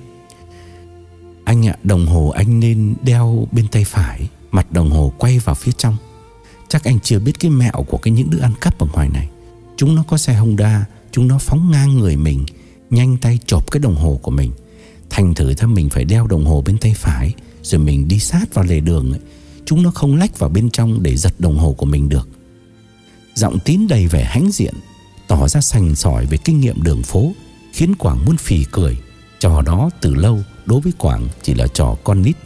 Anh ạ, đồng hồ anh nên đeo bên tay phải, mặt đồng hồ quay vào phía trong. Chắc anh chưa biết cái mẹo của cái những đứa ăn cắp ở ngoài này. Chúng nó có xe Honda, chúng nó phóng ngang người mình, nhanh tay chộp cái đồng hồ của mình. Thành thử ra mình phải đeo đồng hồ bên tay phải, rồi mình đi sát vào lề đường ấy, chúng nó không lách vào bên trong để giật đồng hồ của mình được. Giọng Tín đầy vẻ hãnh diện, tỏ ra sành sỏi về kinh nghiệm đường phố, khiến Quảng muốn phì cười. Trò đó từ lâu đối với Quảng chỉ là trò con nít.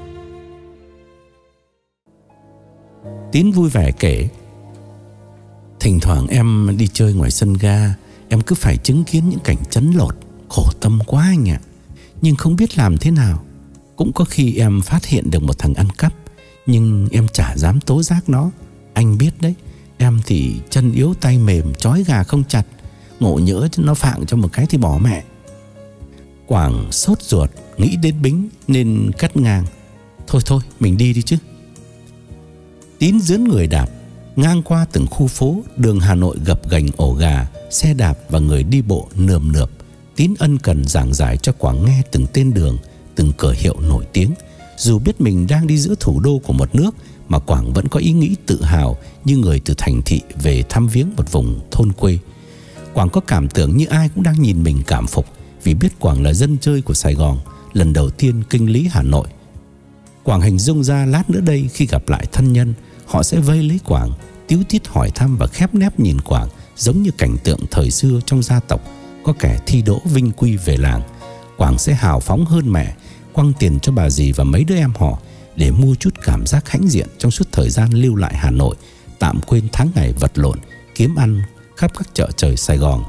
Tín vui vẻ kể: Thỉnh thoảng em đi chơi ngoài sân ga, em cứ phải chứng kiến những cảnh chấn lột, khổ tâm quá anh ạ. Nhưng không biết làm thế nào. Cũng có khi em phát hiện được một thằng ăn cắp, nhưng em chả dám tố giác nó. Anh biết đấy, em thì chân yếu tay mềm, trói gà không chặt. Ngộ nhỡ nó phạng cho một cái thì bỏ mẹ. Quảng sốt ruột nghĩ đến Bính nên cắt ngang: Thôi thôi mình đi đi chứ. Tín dướn người đạp ngang qua từng khu phố. Đường Hà Nội gập ghềnh ổ gà, xe đạp và người đi bộ nườm nượp. Tín ân cần giảng giải cho Quảng nghe từng tên đường, từng cửa hiệu nổi tiếng. Dù biết mình đang đi giữa thủ đô của một nước, mà Quảng vẫn có ý nghĩ tự hào như người từ thành thị về thăm viếng một vùng thôn quê. Quảng có cảm tưởng như ai cũng đang nhìn mình cảm phục, vì biết Quảng là dân chơi của Sài Gòn, lần đầu tiên kinh lý Hà Nội. Quảng hình dung ra lát nữa đây khi gặp lại thân nhân, họ sẽ vây lấy Quảng, tíu tít hỏi thăm và khép nép nhìn Quảng, giống như cảnh tượng thời xưa trong gia tộc có kẻ thi đỗ vinh quy về làng. Quảng sẽ hào phóng hơn mẹ, quăng tiền cho bà dì và mấy đứa em họ để mua chút cảm giác hãnh diện trong suốt thời gian lưu lại Hà Nội, tạm quên tháng ngày vật lộn kiếm ăn khắp các chợ trời Sài Gòn.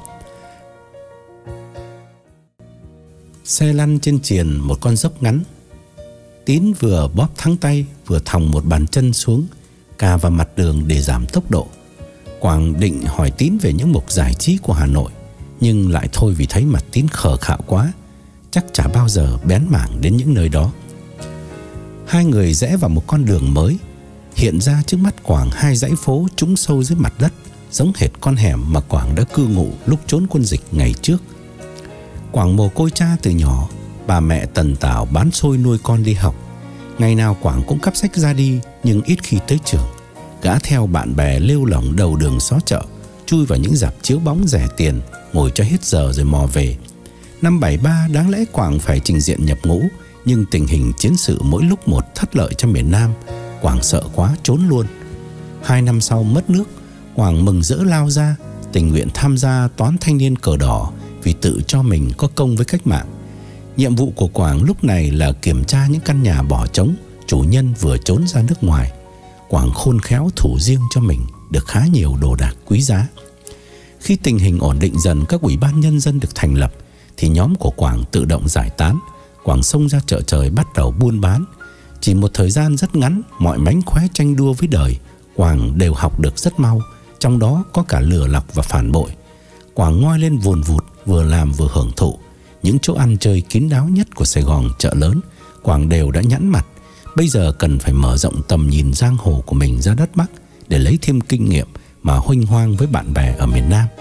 Xe lăn trên triền một con dốc ngắn. Tín vừa bóp thắng tay vừa thòng một bàn chân xuống, cà vào mặt đường để giảm tốc độ. Quảng định hỏi Tín về những mục giải trí của Hà Nội, nhưng lại thôi vì thấy mặt Tín khờ khạo quá, chắc chả bao giờ bén mảng đến những nơi đó. Hai người rẽ vào một con đường mới. Hiện ra trước mắt Quảng hai dãy phố trũng sâu dưới mặt đất, giống hệt con hẻm mà Quảng đã cư ngụ lúc trốn quân dịch ngày trước. Quảng mồ côi cha từ nhỏ, bà mẹ tần tảo bán xôi nuôi con đi học. Ngày nào Quảng cũng cắp sách ra đi, nhưng ít khi tới trường. Gã theo bạn bè lêu lỏng đầu đường xó chợ, chui vào những rạp chiếu bóng rẻ tiền, ngồi cho hết giờ rồi mò về. Năm bảy ba đáng lẽ Quảng phải trình diện nhập ngũ, nhưng tình hình chiến sự mỗi lúc một thất lợi cho miền Nam. Quảng sợ quá trốn luôn. Hai năm sau mất nước, Quảng mừng rỡ lao ra, tình nguyện tham gia toán thanh niên cờ đỏ vì tự cho mình có công với cách mạng. Nhiệm vụ của Quảng lúc này là kiểm tra những căn nhà bỏ trống, chủ nhân vừa trốn ra nước ngoài. Quảng khôn khéo thủ riêng cho mình được khá nhiều đồ đạc quý giá. Khi tình hình ổn định dần, các ủy ban nhân dân được thành lập, thì nhóm của Quảng tự động giải tán. Quảng xông ra chợ trời bắt đầu buôn bán. Chỉ một thời gian rất ngắn, mọi mánh khóe tranh đua với đời Quảng đều học được rất mau, trong đó có cả lừa lọc và phản bội. Quảng ngoi lên vùn vụt, vừa làm vừa hưởng thụ. Những chỗ ăn chơi kín đáo nhất của Sài Gòn chợ lớn, Quảng đều đã nhẵn mặt. Bây giờ cần phải mở rộng tầm nhìn giang hồ của mình ra đất Bắc để lấy thêm kinh nghiệm mà huênh hoang với bạn bè ở miền Nam.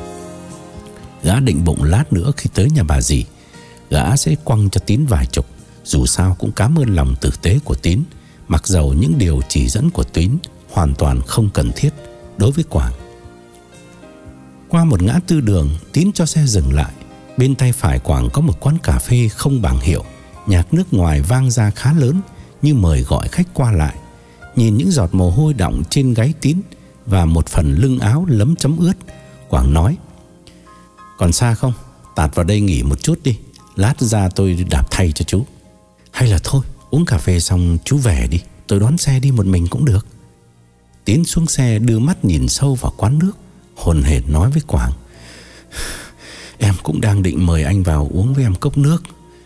Gã định bụng lát nữa khi tới nhà bà dì, gã sẽ quăng cho Tín vài chục. Dù sao cũng cảm ơn lòng tử tế của Tín, mặc dầu những điều chỉ dẫn của Tín hoàn toàn không cần thiết đối với Quảng. Qua một ngã tư đường, Tín cho xe dừng lại. Bên tay phải Quảng có một quán cà phê không bảng hiệu, nhạc nước ngoài vang ra khá lớn như mời gọi khách qua lại. Nhìn những giọt mồ hôi đọng trên gáy Tín và một phần lưng áo lấm chấm ướt, Quảng nói: "Còn xa không? Tạt vào đây nghỉ một chút đi, lát ra tôi đạp thay cho chú. Hay là thôi, uống cà phê xong chú về đi, tôi đón xe đi một mình cũng được." Tín xuống xe đưa mắt nhìn sâu vào quán nước, hồn hển nói với Quảng: "Em cũng đang định mời anh vào uống với em cốc nước.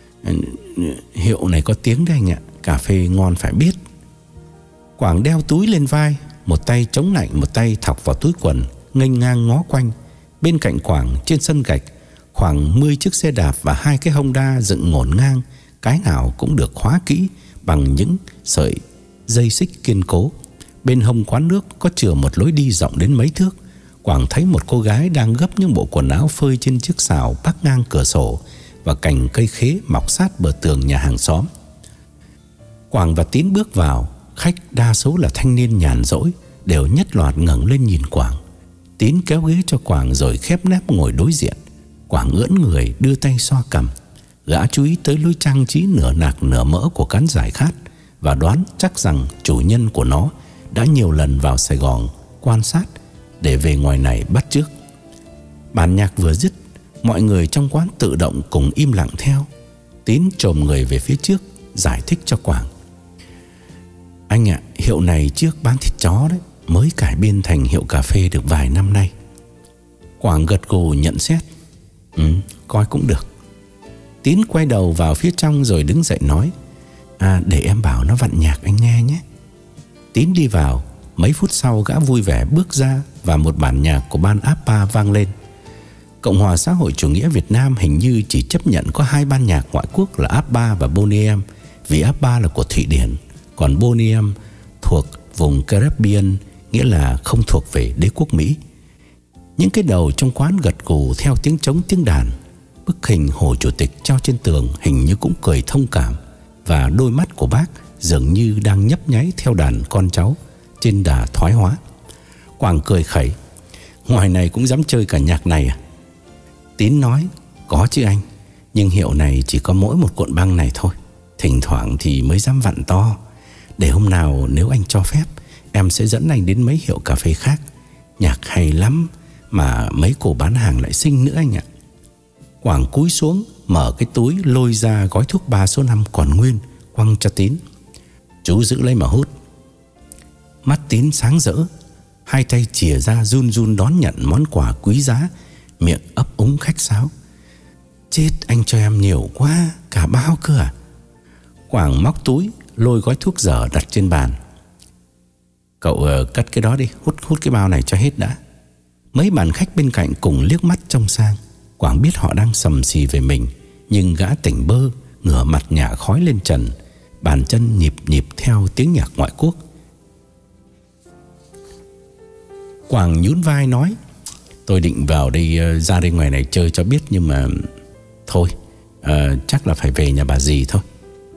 Hiệu này có tiếng đấy anh ạ, cà phê ngon phải biết." Quảng đeo túi lên vai, một tay chống lạnh, một tay thọc vào túi quần, nghênh ngang ngó quanh. Bên cạnh Quảng trên sân gạch, khoảng mười chiếc xe đạp và hai cái Honda dựng ngổn ngang, cái nào cũng được khóa kỹ bằng những sợi dây xích kiên cố. Bên hông quán nước có chừa một lối đi rộng đến mấy thước. Quảng thấy một cô gái đang gấp những bộ quần áo phơi trên chiếc xào bắc ngang cửa sổ và cành cây khế mọc sát bờ tường nhà hàng xóm. Quảng và Tín bước vào. Khách đa số là thanh niên nhàn rỗi, đều nhất loạt ngẩng lên nhìn Quảng. Tín kéo ghế cho Quảng rồi khép nép ngồi đối diện. Quảng ưỡn người đưa tay xoa cằm. Gã chú ý tới lối trang trí nửa nạc nửa mỡ của cán giải khát và đoán chắc rằng chủ nhân của nó đã nhiều lần vào Sài Gòn quan sát để về ngoài này bắt chước. Bản nhạc vừa dứt, mọi người trong quán tự động cùng im lặng theo. Tín chồm người về phía trước giải thích cho Quảng: "Anh ạ, à, hiệu này trước bán thịt chó đấy, mới cải biên thành hiệu cà phê được vài năm nay. Quảng gật gù nhận xét. Ừ, coi cũng được. Tín quay đầu vào phía trong rồi đứng dậy nói: À, để em bảo nó vặn nhạc anh nghe nhé. Tín đi vào. Mấy phút sau gã vui vẻ bước ra và một bản nhạc của ban a pê a vang lên. Cộng hòa xã hội chủ nghĩa Việt Nam hình như chỉ chấp nhận có hai ban nhạc ngoại quốc là a pê a và Boney M, vì a pê a là của Thụy Điển, còn Boney M thuộc vùng Caribbean, nghĩa là không thuộc về đế quốc Mỹ. Những cái đầu trong quán gật gù theo tiếng trống tiếng đàn. Bức hình Hồ Chủ tịch treo trên tường hình như cũng cười thông cảm, và đôi mắt của bác dường như đang nhấp nháy theo đàn con cháu trên đà thoái hóa. Quảng cười khẩy: Ngoài này cũng dám chơi cả nhạc này à? Tín nói: Có chứ anh, nhưng hiệu này chỉ có mỗi một cuộn băng này thôi. Thỉnh thoảng thì mới dám vặn to. Để hôm nào nếu anh cho phép, em sẽ dẫn anh đến mấy hiệu cà phê khác. Nhạc hay lắm, mà mấy cô bán hàng lại xinh nữa anh ạ. Quảng cúi xuống, mở cái túi lôi ra gói thuốc ba số năm còn nguyên, quăng cho Tín. Chú giữ lấy mà hút. Mắt Tín sáng rỡ, hai tay chìa ra run run đón nhận món quà quý giá, miệng ấp úng khách sáo: Chết, anh cho em nhiều quá, cả bao cơ à? Quảng móc túi lôi gói thuốc dở đặt trên bàn. Cậu uh, cất cái đó đi, hút hút cái bao này cho hết đã. Mấy bàn khách bên cạnh cùng liếc mắt trông sang. Quảng biết họ đang sầm xì về mình, nhưng gã tỉnh bơ, ngửa mặt nhả khói lên trần, bàn chân nhịp nhịp theo tiếng nhạc ngoại quốc. Quảng nhún vai nói: Tôi định vào đây, ra đây ngoài này chơi cho biết, nhưng mà thôi, à, chắc là phải về nhà bà dì thôi.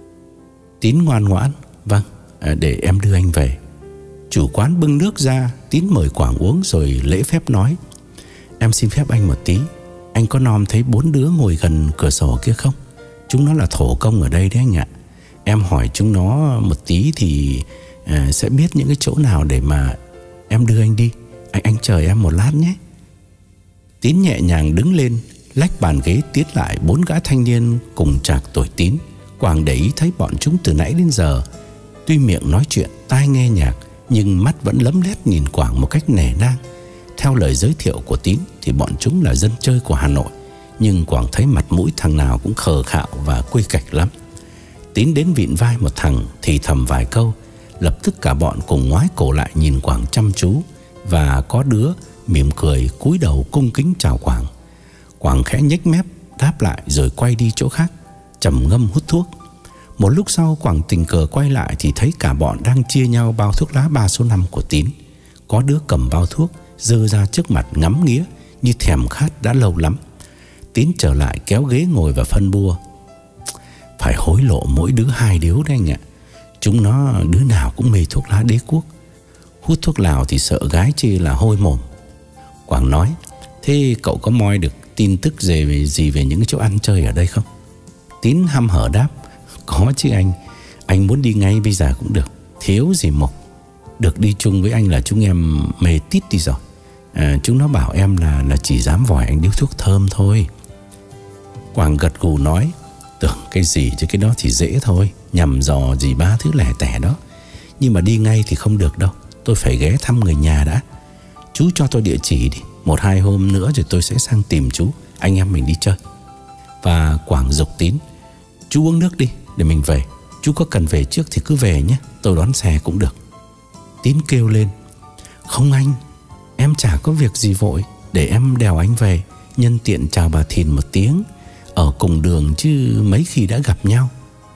Tín ngoan ngoãn: Vâng, à, để em đưa anh về. Chủ quán bưng nước ra. Tín mời Quảng uống rồi lễ phép nói: Em xin phép anh một tí. Anh có nom thấy bốn đứa ngồi gần cửa sổ kia không? Chúng nó là thổ công ở đây đấy anh ạ. Em hỏi chúng nó một tí thì à, sẽ biết những cái chỗ nào để mà em đưa anh đi. Anh anh chờ em một lát nhé. Tín nhẹ nhàng đứng lên, lách bàn ghế tiến lại bốn gã thanh niên cùng trạc tuổi Tín. Quảng để ý thấy bọn chúng từ nãy đến giờ, tuy miệng nói chuyện, tai nghe nhạc, nhưng mắt vẫn lấm lét nhìn Quảng một cách nể nang. Theo lời giới thiệu của Tín thì bọn chúng là dân chơi của Hà Nội, nhưng Quảng thấy mặt mũi thằng nào cũng khờ khạo và quê cạch lắm. Tín đến vịn vai một thằng thì thầm vài câu, lập tức cả bọn cùng ngoái cổ lại nhìn Quảng chăm chú, và có đứa mỉm cười cúi đầu cung kính chào Quảng. Quảng khẽ nhếch mép đáp lại rồi quay đi chỗ khác, trầm ngâm hút thuốc. Một lúc sau Quảng tình cờ quay lại thì thấy cả bọn đang chia nhau bao thuốc lá ba số năm của Tín. Có đứa cầm bao thuốc giơ ra trước mặt ngắm nghía như thèm khát đã lâu lắm. Tín trở lại kéo ghế ngồi và phân bua: Phải hối lộ mỗi đứa hai điếu đấy anh ạ. Chúng nó đứa nào cũng mê thuốc lá đế quốc. Hút thuốc lào thì sợ gái chi là hôi mồm. Quảng nói: Thế cậu có moi được tin tức gì về, gì về những chỗ ăn chơi ở đây không? Tín hăm hở đáp: Có chứ anh. Anh muốn đi ngay bây giờ cũng được, thiếu gì một. Được đi chung với anh là chúng em mê tít đi rồi. à, Chúng nó bảo em là, là chỉ dám vòi anh điếu thuốc thơm thôi. Quảng gật gù nói: Tưởng cái gì chứ cái đó thì dễ thôi, nhầm dò gì ba thứ lẻ tẻ đó. Nhưng mà đi ngay thì không được đâu, tôi phải ghé thăm người nhà đã. Chú cho tôi địa chỉ đi, một hai hôm nữa rồi tôi sẽ sang tìm chú, anh em mình đi chơi. Và Quảng giục Tín: Chú uống nước đi để mình về. Chú có cần về trước thì cứ về nhé, tôi đón xe cũng được. Tín kêu lên: Không anh, em chả có việc gì vội, để em đèo anh về, nhân tiện chào bà Thìn một tiếng. Ở cùng đường chứ mấy khi đã gặp nhau.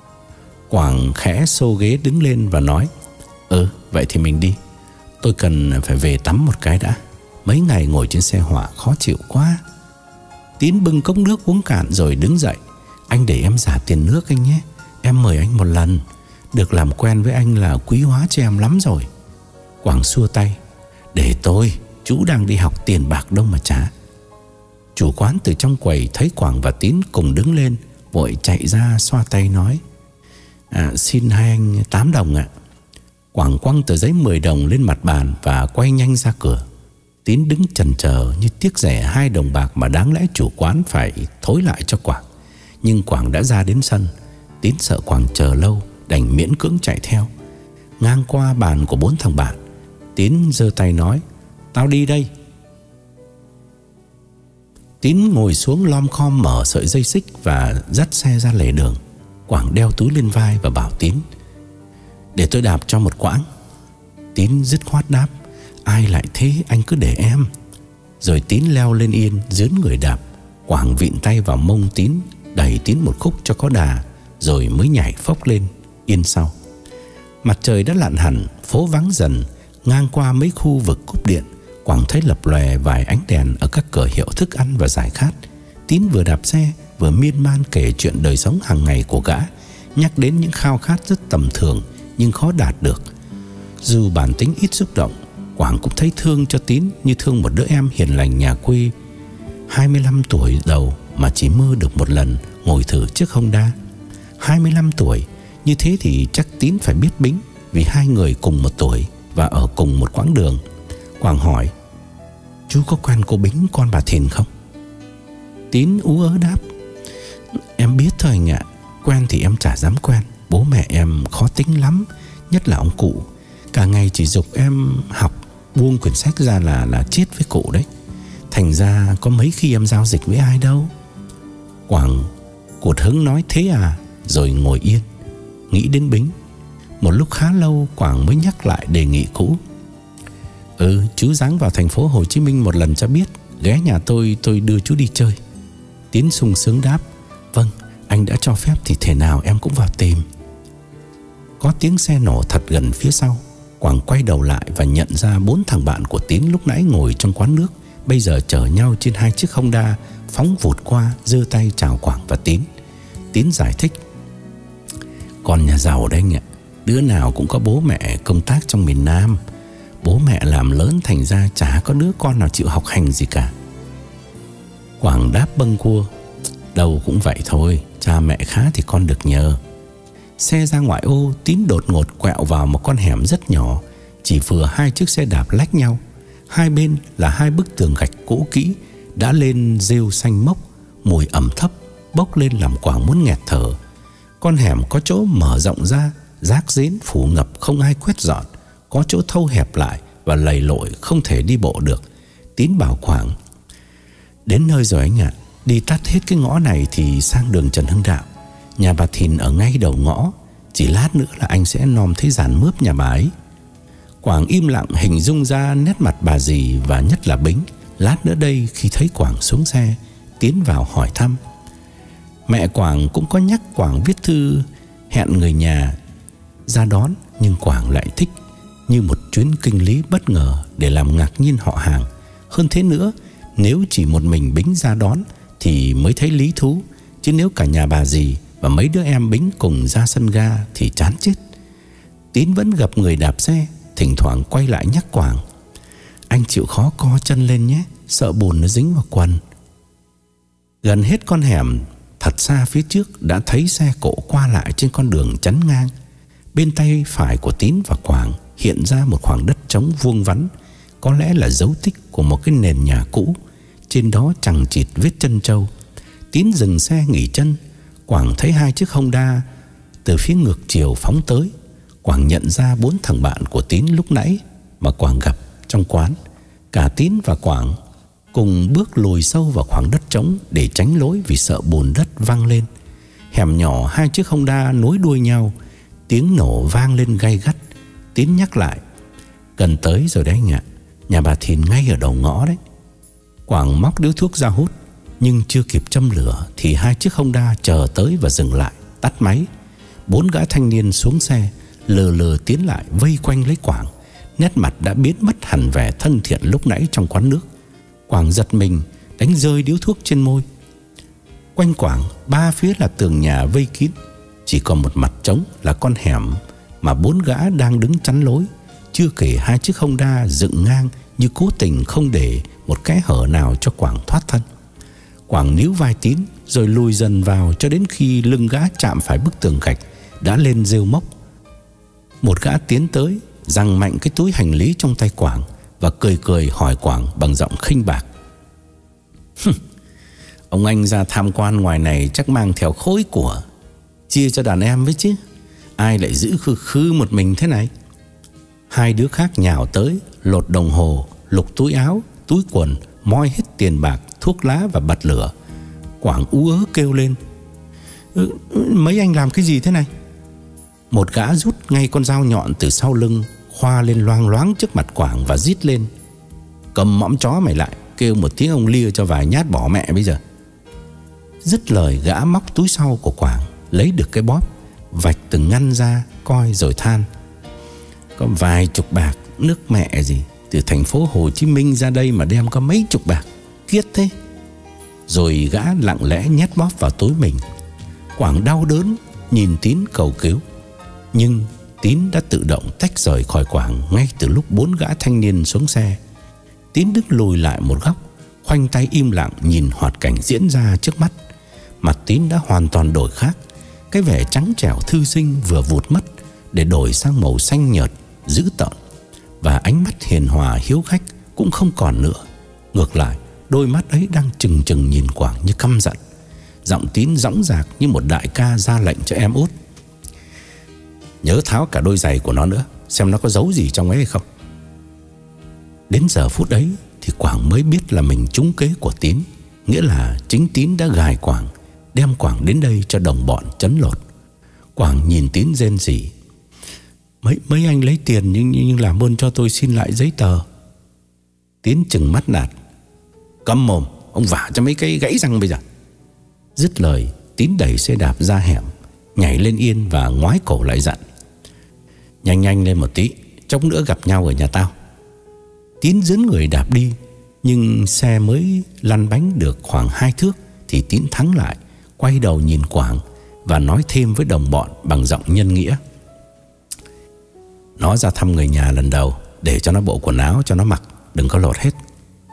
Quảng khẽ xô ghế đứng lên và nói: Ừ, vậy thì mình đi. Tôi cần phải về tắm một cái đã. Mấy ngày ngồi trên xe hỏa khó chịu quá. Tín bưng cốc nước uống cạn rồi đứng dậy: Anh để em trả tiền nước anh nhé. Em mời anh một lần. Được làm quen với anh là quý hóa cho em lắm rồi. Quảng xua tay: Để tôi, chú đang đi học, tiền bạc đâu mà trả. Chủ quán từ trong quầy thấy Quảng và Tín cùng đứng lên, vội chạy ra xoa tay nói: à, Xin hai anh tám đồng ạ. Quảng quăng tờ giấy mười đồng lên mặt bàn và quay nhanh ra cửa. Tín đứng chần chờ như tiếc rẻ hai đồng bạc mà đáng lẽ chủ quán phải thối lại cho Quảng. Nhưng Quảng đã ra đến sân. Tín sợ Quảng chờ lâu, đành miễn cưỡng chạy theo. Ngang qua bàn của bốn thằng bạn, Tín giơ tay nói: "Tao đi đây." Tín ngồi xuống lom khom mở sợi dây xích và dắt xe ra lề đường. Quảng đeo túi lên vai và bảo Tín: "Để tôi đạp cho một quãng." Tín dứt khoát đáp: "Ai lại thế, anh cứ để em." Rồi Tín leo lên yên, dướn người đạp. Quảng vịn tay vào mông Tín, đẩy Tín một khúc cho có đà, rồi mới nhảy phốc lên yên sau. Mặt trời đã lặn hẳn, phố vắng dần. Ngang qua mấy khu vực cúp điện, Quảng thấy lập lòe vài ánh đèn ở các cửa hiệu thức ăn và giải khát. Tín vừa đạp xe vừa miên man kể chuyện đời sống hàng ngày của gã, nhắc đến những khao khát rất tầm thường nhưng khó đạt được. Dù bản tính ít xúc động, Quảng cũng thấy thương cho Tín như thương một đứa em hiền lành nhà quê, hai mươi lăm tuổi đầu mà chỉ mơ được một lần ngồi thử chiếc Honda. hai mươi lăm tuổi, như thế thì chắc Tín phải biết Bính, vì hai người cùng một tuổi và ở cùng một quãng đường. Quảng hỏi: "Chú có quen cô Bính con bà Thìn không?" Tín ú ớ đáp: "Em biết thôi anh ạ. Quen thì em chả dám quen. Bố mẹ em khó tính lắm, nhất là ông cụ. Cả ngày chỉ giục em học, buông quyển sách ra là là chết với cụ đấy. Thành ra có mấy khi em giao dịch với ai đâu." Quảng cụt hứng nói: "Thế à?" Rồi ngồi yên, nghĩ đến Bính. Một lúc khá lâu Quảng mới nhắc lại đề nghị cũ: "Ừ, chú dáng vào thành phố Hồ Chí Minh một lần cho biết. Ghé nhà tôi, tôi đưa chú đi chơi." Tín sung sướng đáp: "Vâng, anh đã cho phép thì thể nào em cũng vào tìm." Có tiếng xe nổ thật gần phía sau. Quảng quay đầu lại và nhận ra bốn thằng bạn của Tín lúc nãy ngồi trong quán nước bây giờ chở nhau trên hai chiếc Honda phóng vụt qua, giơ tay chào Quảng và Tín. Tín giải thích: "Con nhà giàu đấy anh ạ. Đứa nào cũng có bố mẹ công tác trong miền Nam. Bố mẹ làm lớn thành ra chả có đứa con nào chịu học hành gì cả." Quảng đáp bâng quơ: "Đâu cũng vậy thôi, cha mẹ khá thì con được nhờ." Xe ra ngoại ô, Tín đột ngột quẹo vào một con hẻm rất nhỏ, chỉ vừa hai chiếc xe đạp lách nhau. Hai bên là hai bức tường gạch cũ kỹ đã lên rêu xanh mốc, mùi ẩm thấp bốc lên làm Quảng muốn nghẹt thở. Con hẻm có chỗ mở rộng ra, rác rến phủ ngập không ai quét dọn, có chỗ thâu hẹp lại và lầy lội không thể đi bộ được. Tín bảo Quảng: "Đến nơi rồi anh ạ. Đi tắt hết cái ngõ này thì sang đường Trần Hưng Đạo. Nhà bà Thìn ở ngay đầu ngõ. Chỉ lát nữa là anh sẽ nom thấy giàn mướp nhà bà ấy." Quảng im lặng hình dung ra nét mặt bà dì và nhất là Bính. Lát nữa đây khi thấy Quảng xuống xe, Tiến vào hỏi thăm. Mẹ Quảng cũng có nhắc Quảng viết thư hẹn người nhà ra đón, nhưng Quảng lại thích như một chuyến kinh lý bất ngờ để làm ngạc nhiên họ hàng. Hơn thế nữa, nếu chỉ một mình Bính ra đón thì mới thấy lý thú, chứ nếu cả nhà bà dì và mấy đứa em Bính cùng ra sân ga thì chán chết. Tín vẫn gặp người đạp xe, thỉnh thoảng quay lại nhắc Quảng: "Anh chịu khó co chân lên nhé, sợ bùn nó dính vào quần." Gần hết con hẻm, thật xa phía trước đã thấy xe cộ qua lại trên con đường chắn ngang. Bên tay phải của Tín và Quảng hiện ra một khoảng đất trống vuông vắn, có lẽ là dấu tích của một cái nền nhà cũ. Trên đó chằng chịt vết chân trâu. Tín dừng xe nghỉ chân. Quảng thấy hai chiếc Honda từ phía ngược chiều phóng tới. Quảng nhận ra bốn thằng bạn của Tín lúc nãy mà Quảng gặp trong quán. Cả Tín và Quảng cùng bước lùi sâu vào khoảng đất trống để tránh lối vì sợ bùn đất văng lên. Hẻm nhỏ hai chiếc Honda nối đuôi nhau, tiếng nổ vang lên gay gắt. Tín nhắc lại: "Gần tới rồi đấy anh ạ. Nhà bà Thìn ngay ở đầu ngõ đấy." Quảng móc điếu thuốc ra hút, nhưng chưa kịp châm lửa thì hai chiếc Honda chờ tới và dừng lại, tắt máy. Bốn gã thanh niên xuống xe, lờ lờ tiến lại vây quanh lấy Quảng. Nét mặt đã biến mất hẳn vẻ thân thiện lúc nãy trong quán nước. Quảng giật mình, đánh rơi điếu thuốc trên môi. Quanh Quảng ba phía là tường nhà vây kín, chỉ còn một mặt trống là con hẻm mà bốn gã đang đứng chắn lối. Chưa kể hai chiếc Honda dựng ngang như cố tình không để một cái hở nào cho Quảng thoát thân. Quảng níu vai Tín rồi lùi dần vào cho đến khi lưng gã chạm phải bức tường gạch đã lên rêu mốc. Một gã tiến tới, giằng mạnh cái túi hành lý trong tay Quảng và cười cười hỏi Quảng bằng giọng khinh bạc: "Ông anh ra tham quan ngoài này chắc mang theo khối của, chia cho đàn em với chứ. Ai lại giữ khư khư một mình thế này?" Hai đứa khác nhào tới, lột đồng hồ, lục túi áo, túi quần, moi hết tiền bạc, thuốc lá và bật lửa. Quảng ú ớ kêu lên: ừ, mấy anh làm cái gì thế này? Một gã rút ngay con dao nhọn từ sau lưng, khoa lên loang loáng trước mặt Quảng và rít lên: cầm mõm chó mày lại, kêu một tiếng ông lia cho vài nhát bỏ mẹ bây giờ. Dứt lời, gã móc túi sau của Quảng, lấy được cái bóp, vạch từng ngăn ra coi rồi than: có vài chục bạc, nước mẹ gì, từ thành phố Hồ Chí Minh ra đây mà đem có mấy chục bạc, kiết thế. Rồi gã lặng lẽ nhét bóp vào túi mình. Quảng đau đớn nhìn Tín cầu cứu, nhưng Tín đã tự động tách rời khỏi Quảng ngay từ lúc bốn gã thanh niên xuống xe. Tín đứng lùi lại một góc, khoanh tay im lặng nhìn hoạt cảnh diễn ra trước mắt. Mặt Tín đã hoàn toàn đổi khác. Cái vẻ trắng trẻo thư sinh vừa vụt mất để đổi sang màu xanh nhợt, dữ tợn. Và ánh mắt hiền hòa hiếu khách cũng không còn nữa. Ngược lại, đôi mắt ấy đang trừng trừng nhìn Quảng như căm giận. Giọng Tín dõng dạc như một đại ca ra lệnh cho em út: nhớ tháo cả đôi giày của nó nữa, xem nó có giấu gì trong ấy hay không. Đến giờ phút ấy thì Quảng mới biết là mình trúng kế của Tín. Nghĩa là chính Tín đã gài Quảng, đem Quảng đến đây cho đồng bọn trấn lột. Quảng nhìn Tín rên rỉ: Mấy, mấy anh lấy tiền nhưng, nhưng làm ơn cho tôi xin lại giấy tờ. Tín trừng mắt nạt: câm mồm, ông vả cho mấy cái gãy răng bây giờ. Dứt lời, Tín đẩy xe đạp ra hẻm, nhảy lên yên và ngoái cổ lại dặn: nhanh nhanh lên một tí, chốc nữa gặp nhau ở nhà tao. Tín dướn người đạp đi, nhưng xe mới lăn bánh được khoảng hai thước thì Tín thắng lại, quay đầu nhìn Quảng và nói thêm với đồng bọn bằng giọng nhân nghĩa: nó ra thăm người nhà lần đầu, để cho nó bộ quần áo cho nó mặc, đừng có lột hết.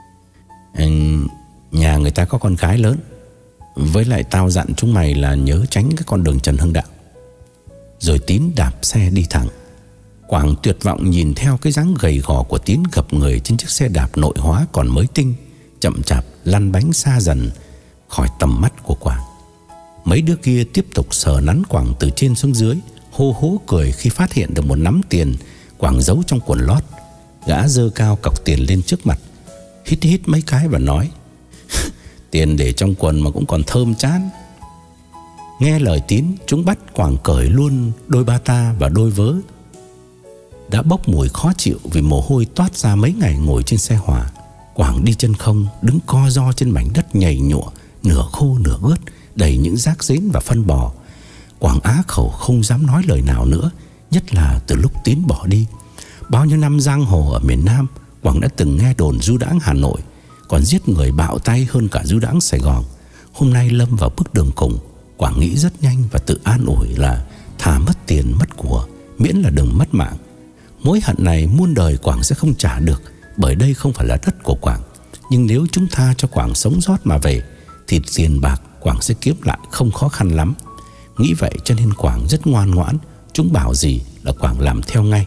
Nhà người ta có con gái lớn, với lại tao dặn chúng mày là nhớ tránh cái con đường Trần Hưng Đạo. Rồi Tín đạp xe đi thẳng. Quảng tuyệt vọng nhìn theo cái dáng gầy gò của Tín gập người trên chiếc xe đạp nội hóa còn mới tinh, chậm chạp lăn bánh xa dần khỏi tầm mắt của Quảng. Mấy đứa kia tiếp tục sờ nắn Quảng từ trên xuống dưới, hô hố cười khi phát hiện được một nắm tiền Quảng giấu trong quần lót. Gã giơ cao cọc tiền lên trước mặt, hít hít mấy cái và nói: tiền để trong quần mà cũng còn thơm chán. Nghe lời Tín, chúng bắt Quảng cởi luôn đôi bata và đôi vớ đã bốc mùi khó chịu vì mồ hôi toát ra mấy ngày ngồi trên xe hỏa. Quảng đi chân không, đứng co ro trên mảnh đất nhầy nhụa, nửa khô nửa ướt, đầy những rác rến và phân bò. Quảng á khẩu không dám nói lời nào nữa, nhất là từ lúc Tín bỏ đi. Bao nhiêu năm giang hồ ở miền Nam, Quảng đã từng nghe đồn du đãng Hà Nội còn giết người bạo tay hơn cả du đãng Sài Gòn. Hôm nay lâm vào bước đường cùng, Quảng nghĩ rất nhanh và tự an ủi là thà mất tiền mất của, miễn là đừng mất mạng. Mối hận này muôn đời Quảng sẽ không trả được, bởi đây không phải là đất của Quảng. Nhưng nếu chúng tha cho Quảng sống sót mà về thì tiền bạc Quảng sẽ kiếm lại không khó khăn lắm. Nghĩ vậy cho nên Quảng rất ngoan ngoãn, chúng bảo gì là Quảng làm theo ngay.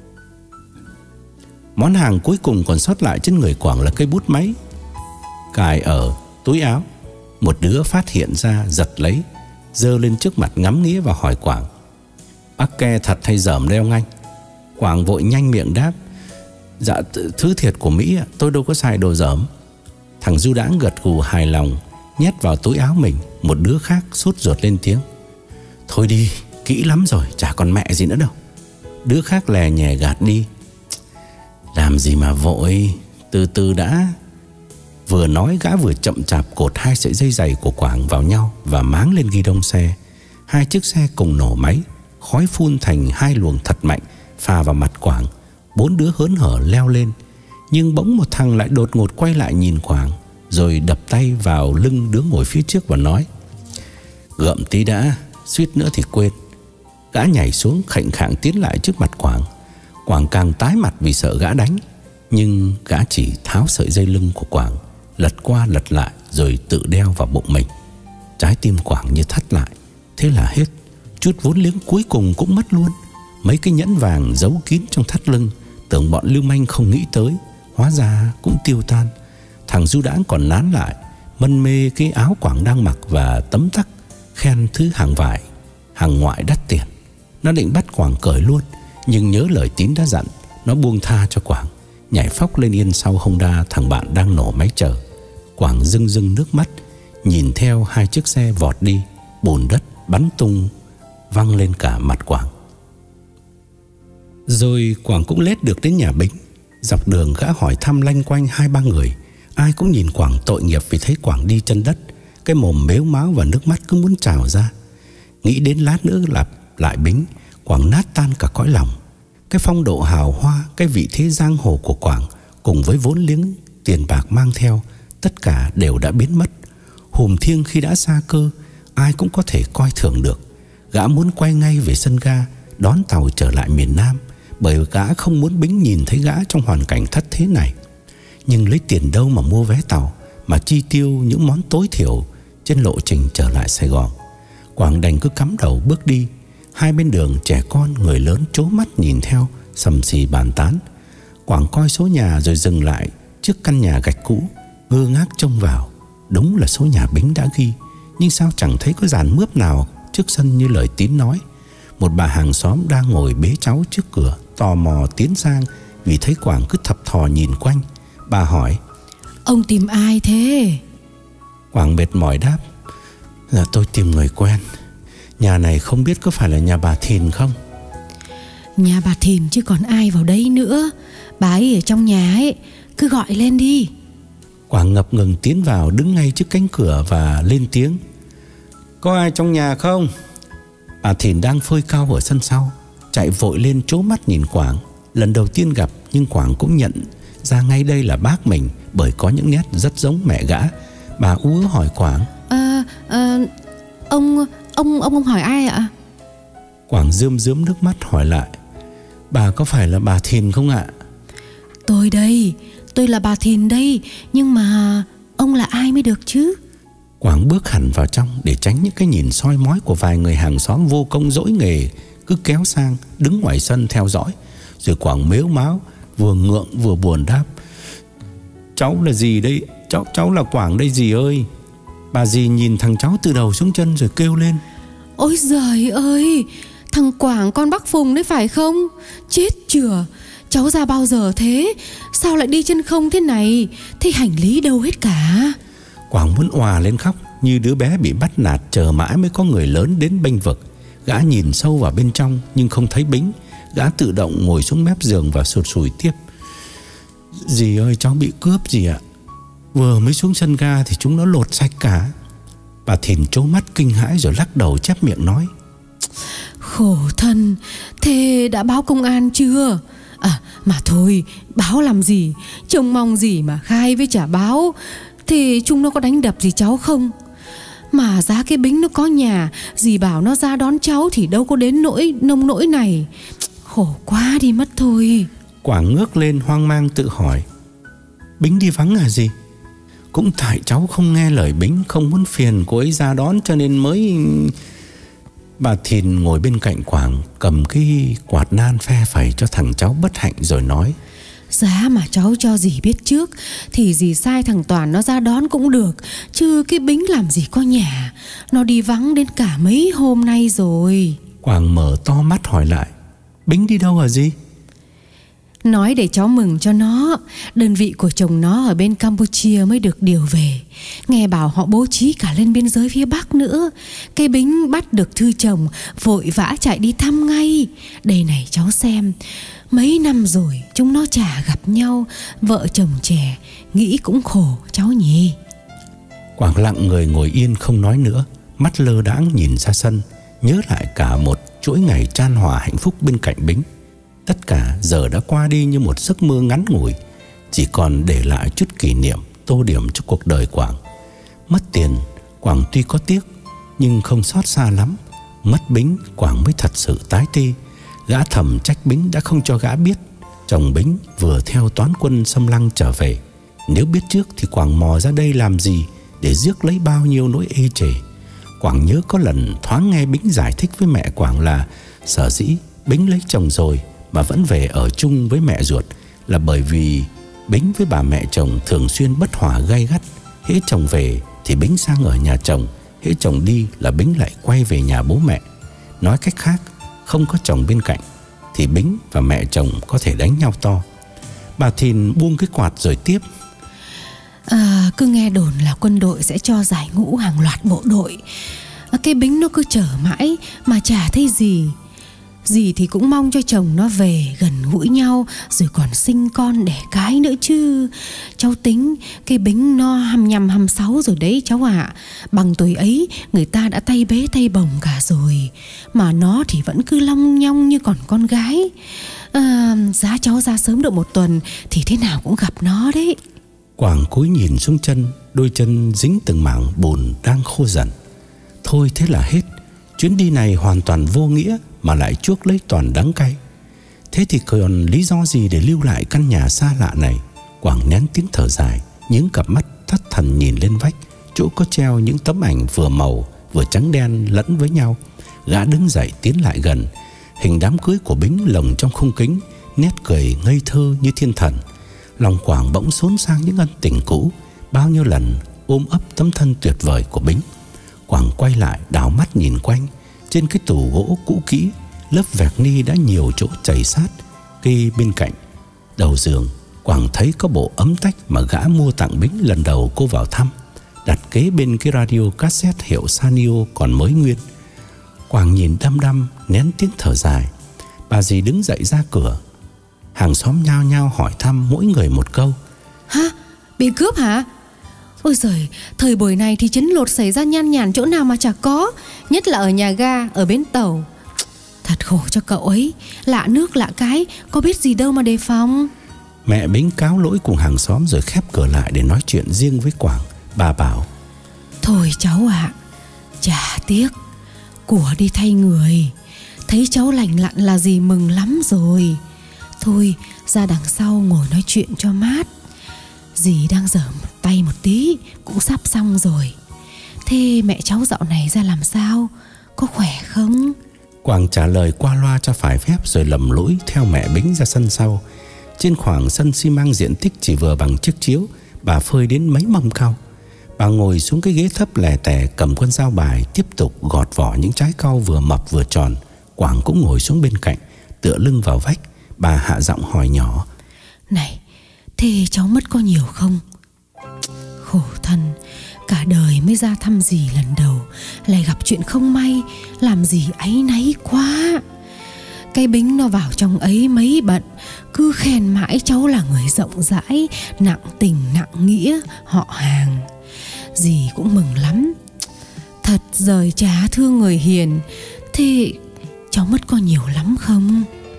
Món hàng cuối cùng còn sót lại trên người Quảng là cây bút máy, cài ở túi áo. Một đứa phát hiện ra, giật lấy, giơ lên trước mặt ngắm nghía và hỏi Quảng: bác ke thật hay dởm đây ông anh? Quảng vội nhanh miệng đáp: dạ thứ thiệt của Mỹ, tôi đâu có xài đồ dởm. Thằng du đãng gật gù hài lòng, nhét vào túi áo mình. Một đứa khác sốt ruột lên tiếng: thôi đi, kỹ lắm rồi, chả còn mẹ gì nữa đâu. Đứa khác lè nhè gạt đi: làm gì mà vội, từ từ đã. Vừa nói, gã vừa chậm chạp cột hai sợi dây giày của Quảng vào nhau và máng lên ghi đông xe. Hai chiếc xe cùng nổ máy, khói phun thành hai luồng thật mạnh phà vào mặt Quảng. Bốn đứa hớn hở leo lên, nhưng bỗng một thằng lại đột ngột quay lại nhìn Quảng, rồi đập tay vào lưng đứa ngồi phía trước và nói: gợm tí đã, suýt nữa thì quên. Gã nhảy xuống khệnh khạng tiến lại trước mặt Quảng. Quảng càng tái mặt vì sợ gã đánh, nhưng gã chỉ tháo sợi dây lưng của Quảng, lật qua lật lại rồi tự đeo vào bụng mình. Trái tim Quảng như thắt lại. Thế là hết, chút vốn liếng cuối cùng cũng mất luôn. Mấy cái nhẫn vàng giấu kín trong thắt lưng, tưởng bọn lưu manh không nghĩ tới, hóa ra cũng tiêu tan. Thằng du đãng còn nán lại, mân mê cái áo Quảng đang mặc và tấm tắc khen thứ hàng vải, hàng ngoại đắt tiền. Nó định bắt Quảng cởi luôn, nhưng nhớ lời Tín đã dặn, Nó buông tha cho Quảng, nhảy phóc lên yên sau Honda thằng bạn đang nổ máy chờ. Quảng rưng rưng nước mắt, nhìn theo hai chiếc xe vọt đi, bùn đất bắn tung văng lên cả mặt Quảng. Rồi Quảng cũng lết được đến nhà Bính. Dọc đường gã hỏi thăm lanh quanh hai ba người, ai cũng nhìn Quảng tội nghiệp vì thấy Quảng đi chân đất, cái mồm mếu máo và nước mắt cứ muốn trào ra. Nghĩ đến lát nữa lặp lại Bính, Quảng nát tan cả cõi lòng. Cái phong độ hào hoa, cái vị thế giang hồ của Quảng cùng với vốn liếng tiền bạc mang theo, tất cả đều đã biến mất. Hùm thiêng khi đã xa cơ, ai cũng có thể coi thường được. Gã muốn quay ngay về sân ga, đón tàu trở lại miền Nam, bởi gã không muốn Bính nhìn thấy gã trong hoàn cảnh thất thế này. Nhưng lấy tiền đâu mà mua vé tàu, mà chi tiêu những món tối thiểu trên lộ trình trở lại Sài Gòn. Quảng đành cứ cắm đầu bước đi. Hai bên đường trẻ con người lớn trố mắt nhìn theo, sầm xì bàn tán. Quảng coi số nhà rồi dừng lại trước căn nhà gạch cũ, ngơ ngác trông vào. Đúng là số nhà Bính đã ghi, nhưng sao chẳng thấy có dàn mướp nào trước sân như lời Tín nói. Một bà hàng xóm đang ngồi bế cháu trước cửa, tò mò tiến sang vì thấy Quảng cứ thập thò nhìn quanh. Bà hỏi: Ông tìm ai thế? Quảng mệt mỏi đáp: Dạ tôi tìm người quen. Nhà này không biết có phải là nhà bà Thìn không? Nhà bà Thìn chứ còn ai vào đấy nữa. Bà ấy ở trong nhà ấy, cứ gọi lên đi. Quảng ngập ngừng tiến vào, đứng ngay trước cánh cửa và lên tiếng: Có ai trong nhà không? Bà Thìn đang phơi cau ở sân sau, chạy vội lên trố mắt nhìn Quảng. Lần đầu tiên gặp, nhưng Quảng cũng nhận ra ngay đây là bác mình, bởi có những nét rất giống mẹ gã. Bà ú ớ hỏi Quảng: À, à, ông, ông, ông, ông hỏi ai ạ? Quảng rơm rớm nước mắt hỏi lại: Bà có phải là bà Thìn không ạ? Tôi đây, tôi là bà Thìn đây. Nhưng mà ông là ai mới được chứ? Quảng bước hẳn vào trong để tránh những cái nhìn soi mói của vài người hàng xóm vô công dỗi nghề cứ kéo sang đứng ngoài sân theo dõi. Rồi Quảng mếu máo, vừa ngượng vừa buồn đáp: Cháu là gì đây? Cháu cháu là Quảng đây dì ơi. Bà dì nhìn thằng cháu từ đầu xuống chân rồi kêu lên: Ôi giời ơi, thằng Quảng con bác Phùng đấy phải không? Chết chửa, cháu ra bao giờ thế? Sao lại đi chân không thế này? Thế hành lý đâu hết cả? Quảng muốn òa lên khóc, như đứa bé bị bắt nạt chờ mãi mới có người lớn đến bênh vực. Gã nhìn sâu vào bên trong nhưng không thấy Bính. Gã tự động ngồi xuống mép giường và sụt sùi tiếp: Dì ơi, cháu bị cướp dì ạ. Vừa mới xuống sân ga thì chúng nó lột sạch cả. Bà Thìn trố mắt kinh hãi rồi lắc đầu chép miệng nói: Khổ thân, thế đã báo công an chưa? À mà thôi, báo làm gì? Trông mong gì mà khai với chả báo. Thì chúng nó có đánh đập gì cháu không? Mà giá cái Bính nó có nhà, dì bảo nó ra đón cháu thì đâu có đến nỗi nông nỗi này. Khổ quá đi mất thôi. Quảng ngước lên hoang mang tự hỏi: Bính đi vắng à gì? Cũng tại cháu không nghe lời Bính, không muốn phiền cô ấy ra đón cho nên mới... Bà Thìn ngồi bên cạnh Quảng, cầm cái quạt nan phe phẩy cho thằng cháu bất hạnh rồi nói: Giá mà cháu cho dì biết trước thì dì sai thằng Toàn nó ra đón cũng được. Chứ cái Bính làm gì có nhà, nó đi vắng đến cả mấy hôm nay rồi. Quảng mở to mắt hỏi lại: Bính đi đâu hả dì? Nói để cháu mừng cho nó. Đơn vị của chồng nó ở bên Campuchia mới được điều về. Nghe bảo họ bố trí cả lên biên giới phía Bắc nữa. Cái Bính bắt được thư chồng, vội vã chạy đi thăm ngay. Đây này cháu xem, mấy năm rồi chúng nó chả gặp nhau. Vợ chồng trẻ, nghĩ cũng khổ cháu nhỉ. Quảng lặng người ngồi yên không nói nữa, mắt lơ đãng nhìn ra sân, nhớ lại cả một chuỗi ngày chan hòa hạnh phúc bên cạnh Bính. Tất cả giờ đã qua đi như một giấc mơ ngắn ngủi, chỉ còn để lại chút kỷ niệm tô điểm cho cuộc đời Quảng. Mất tiền, Quảng tuy có tiếc nhưng không xót xa lắm. Mất Bính, Quảng mới thật sự tái tê. Gã thầm trách Bính đã không cho gã biết chồng Bính vừa theo toán quân xâm lăng trở về. Nếu biết trước thì Quảng mò ra đây làm gì để rước lấy bao nhiêu nỗi ê chề. Quảng nhớ có lần thoáng nghe Bính giải thích với mẹ Quảng là sở dĩ Bính lấy chồng rồi mà vẫn về ở chung với mẹ ruột là bởi vì Bính với bà mẹ chồng thường xuyên bất hòa gay gắt. Hễ chồng về thì Bính sang ở nhà chồng, hễ chồng đi là Bính lại quay về nhà bố mẹ. Nói cách khác, không có chồng bên cạnh thì Bính và mẹ chồng có thể đánh nhau to. Bà Thìn buông cái quạt rồi tiếp: À, cứ nghe đồn là quân đội sẽ cho giải ngũ hàng loạt bộ đội. à, Cái Bính nó cứ chờ mãi mà chả thấy gì. Dì thì cũng mong cho chồng nó về gần gũi nhau, rồi còn sinh con đẻ cái nữa chứ. Cháu tính cái Bính nó hăm nhăm hăm sáu rồi đấy cháu ạ. à. Bằng tuổi ấy người ta đã tay bế tay bồng cả rồi, mà nó thì vẫn cứ long nhong như còn con gái. à, Giá cháu ra sớm được một tuần thì thế nào cũng gặp nó đấy. Quảng cúi nhìn xuống chân, đôi chân dính từng mảng bùn đang khô dần. Thôi thế là hết. Chuyến đi này hoàn toàn vô nghĩa mà lại chuốc lấy toàn đắng cay. Thế thì còn lý do gì để lưu lại căn nhà xa lạ này? Quảng nén tiếng thở dài, những cặp mắt thất thần nhìn lên vách, chỗ có treo những tấm ảnh vừa màu vừa trắng đen lẫn với nhau. Gã đứng dậy tiến lại gần. Hình đám cưới của Bính lồng trong khung kính, nét cười ngây thơ như thiên thần. Lòng Quảng bỗng xốn sang những ân tình cũ, bao nhiêu lần ôm ấp tấm thân tuyệt vời của Bính. Quảng quay lại đảo mắt nhìn quanh. Trên cái tủ gỗ cũ kỹ, lớp vẹt ni đã nhiều chỗ chảy sát. Cây bên cạnh đầu giường, Quảng thấy có bộ ấm tách mà gã mua tặng Bính lần đầu cô vào thăm, đặt kế bên cái radio cassette hiệu Sanio còn mới nguyên. Quảng nhìn đăm đăm, nén tiếng thở dài. Bà dì đứng dậy ra cửa. Hàng xóm nhao nhao hỏi thăm mỗi người một câu: Hả? Bị cướp hả? Ôi giời, thời buổi này thì chấn lột xảy ra nhan nhản chỗ nào mà chả có. Nhất là ở nhà ga, ở bến tàu. Thật khổ cho cậu ấy. Lạ nước lạ cái, có biết gì đâu mà đề phòng. Mẹ Bính cáo lỗi cùng hàng xóm rồi khép cửa lại để nói chuyện riêng với Quảng. Bà bảo: Thôi cháu ạ, à, chả tiếc, của đi thay người. Thấy cháu lành lặn là dì mừng lắm rồi. Thôi ra đằng sau ngồi nói chuyện cho mát. Dì đang dở tay một tí, cũng sắp xong rồi. Thế mẹ cháu dạo này ra làm sao? Có khỏe không? Quảng trả lời qua loa cho phải phép rồi lầm lũi theo mẹ Bính ra sân sau. Trên khoảng sân xi măng diện tích chỉ vừa bằng chiếc chiếu, bà phơi đến mấy mâm cau. Bà ngồi xuống cái ghế thấp lè tè, cầm con dao bài tiếp tục gọt vỏ những trái cau vừa mập vừa tròn. Quảng cũng ngồi xuống bên cạnh, tựa lưng vào vách. Bà hạ giọng hỏi nhỏ: Này, thế cháu mất có nhiều không? Khổ thân, cả đời mới ra thăm dì lần đầu, lại gặp chuyện không may, làm dì áy náy quá. Cái Bính nó vào trong ấy mấy bận, cứ khen mãi cháu là người rộng rãi, nặng tình nặng nghĩa, họ hàng. Dì cũng mừng lắm. Thật rời chả thương người hiền. Thế cháu mất có nhiều lắm không?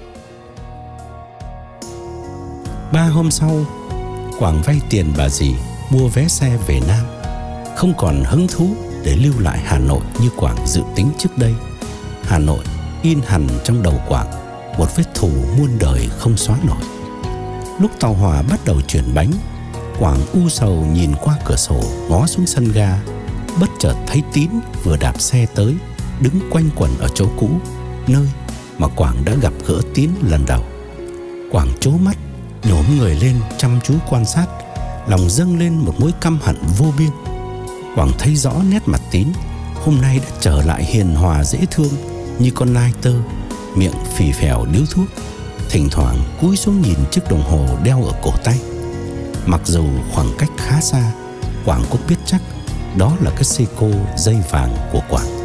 Ba hôm sau, Quảng vay tiền bà dì mua vé xe về Nam. Không còn hứng thú để lưu lại Hà Nội như Quảng dự tính trước đây. Hà Nội in hằn trong đầu Quảng, một vết thù muôn đời không xóa nổi. Lúc tàu hỏa bắt đầu chuyển bánh, Quảng u sầu nhìn qua cửa sổ ngó xuống sân ga. Bất chợt thấy Tín vừa đạp xe tới, đứng quanh quẩn ở chỗ cũ, nơi mà Quảng đã gặp gỡ Tín lần đầu. Quảng trố mắt, nhổm người lên chăm chú quan sát, lòng dâng lên một mối căm hận vô biên. Quảng thấy rõ nét mặt Tín hôm nay đã trở lại hiền hòa dễ thương như con nai tơ, miệng phì phèo điếu thuốc, thỉnh thoảng cúi xuống nhìn chiếc đồng hồ đeo ở cổ tay. Mặc dù khoảng cách khá xa, Quảng cũng biết chắc đó là cái Seiko dây vàng của Quảng.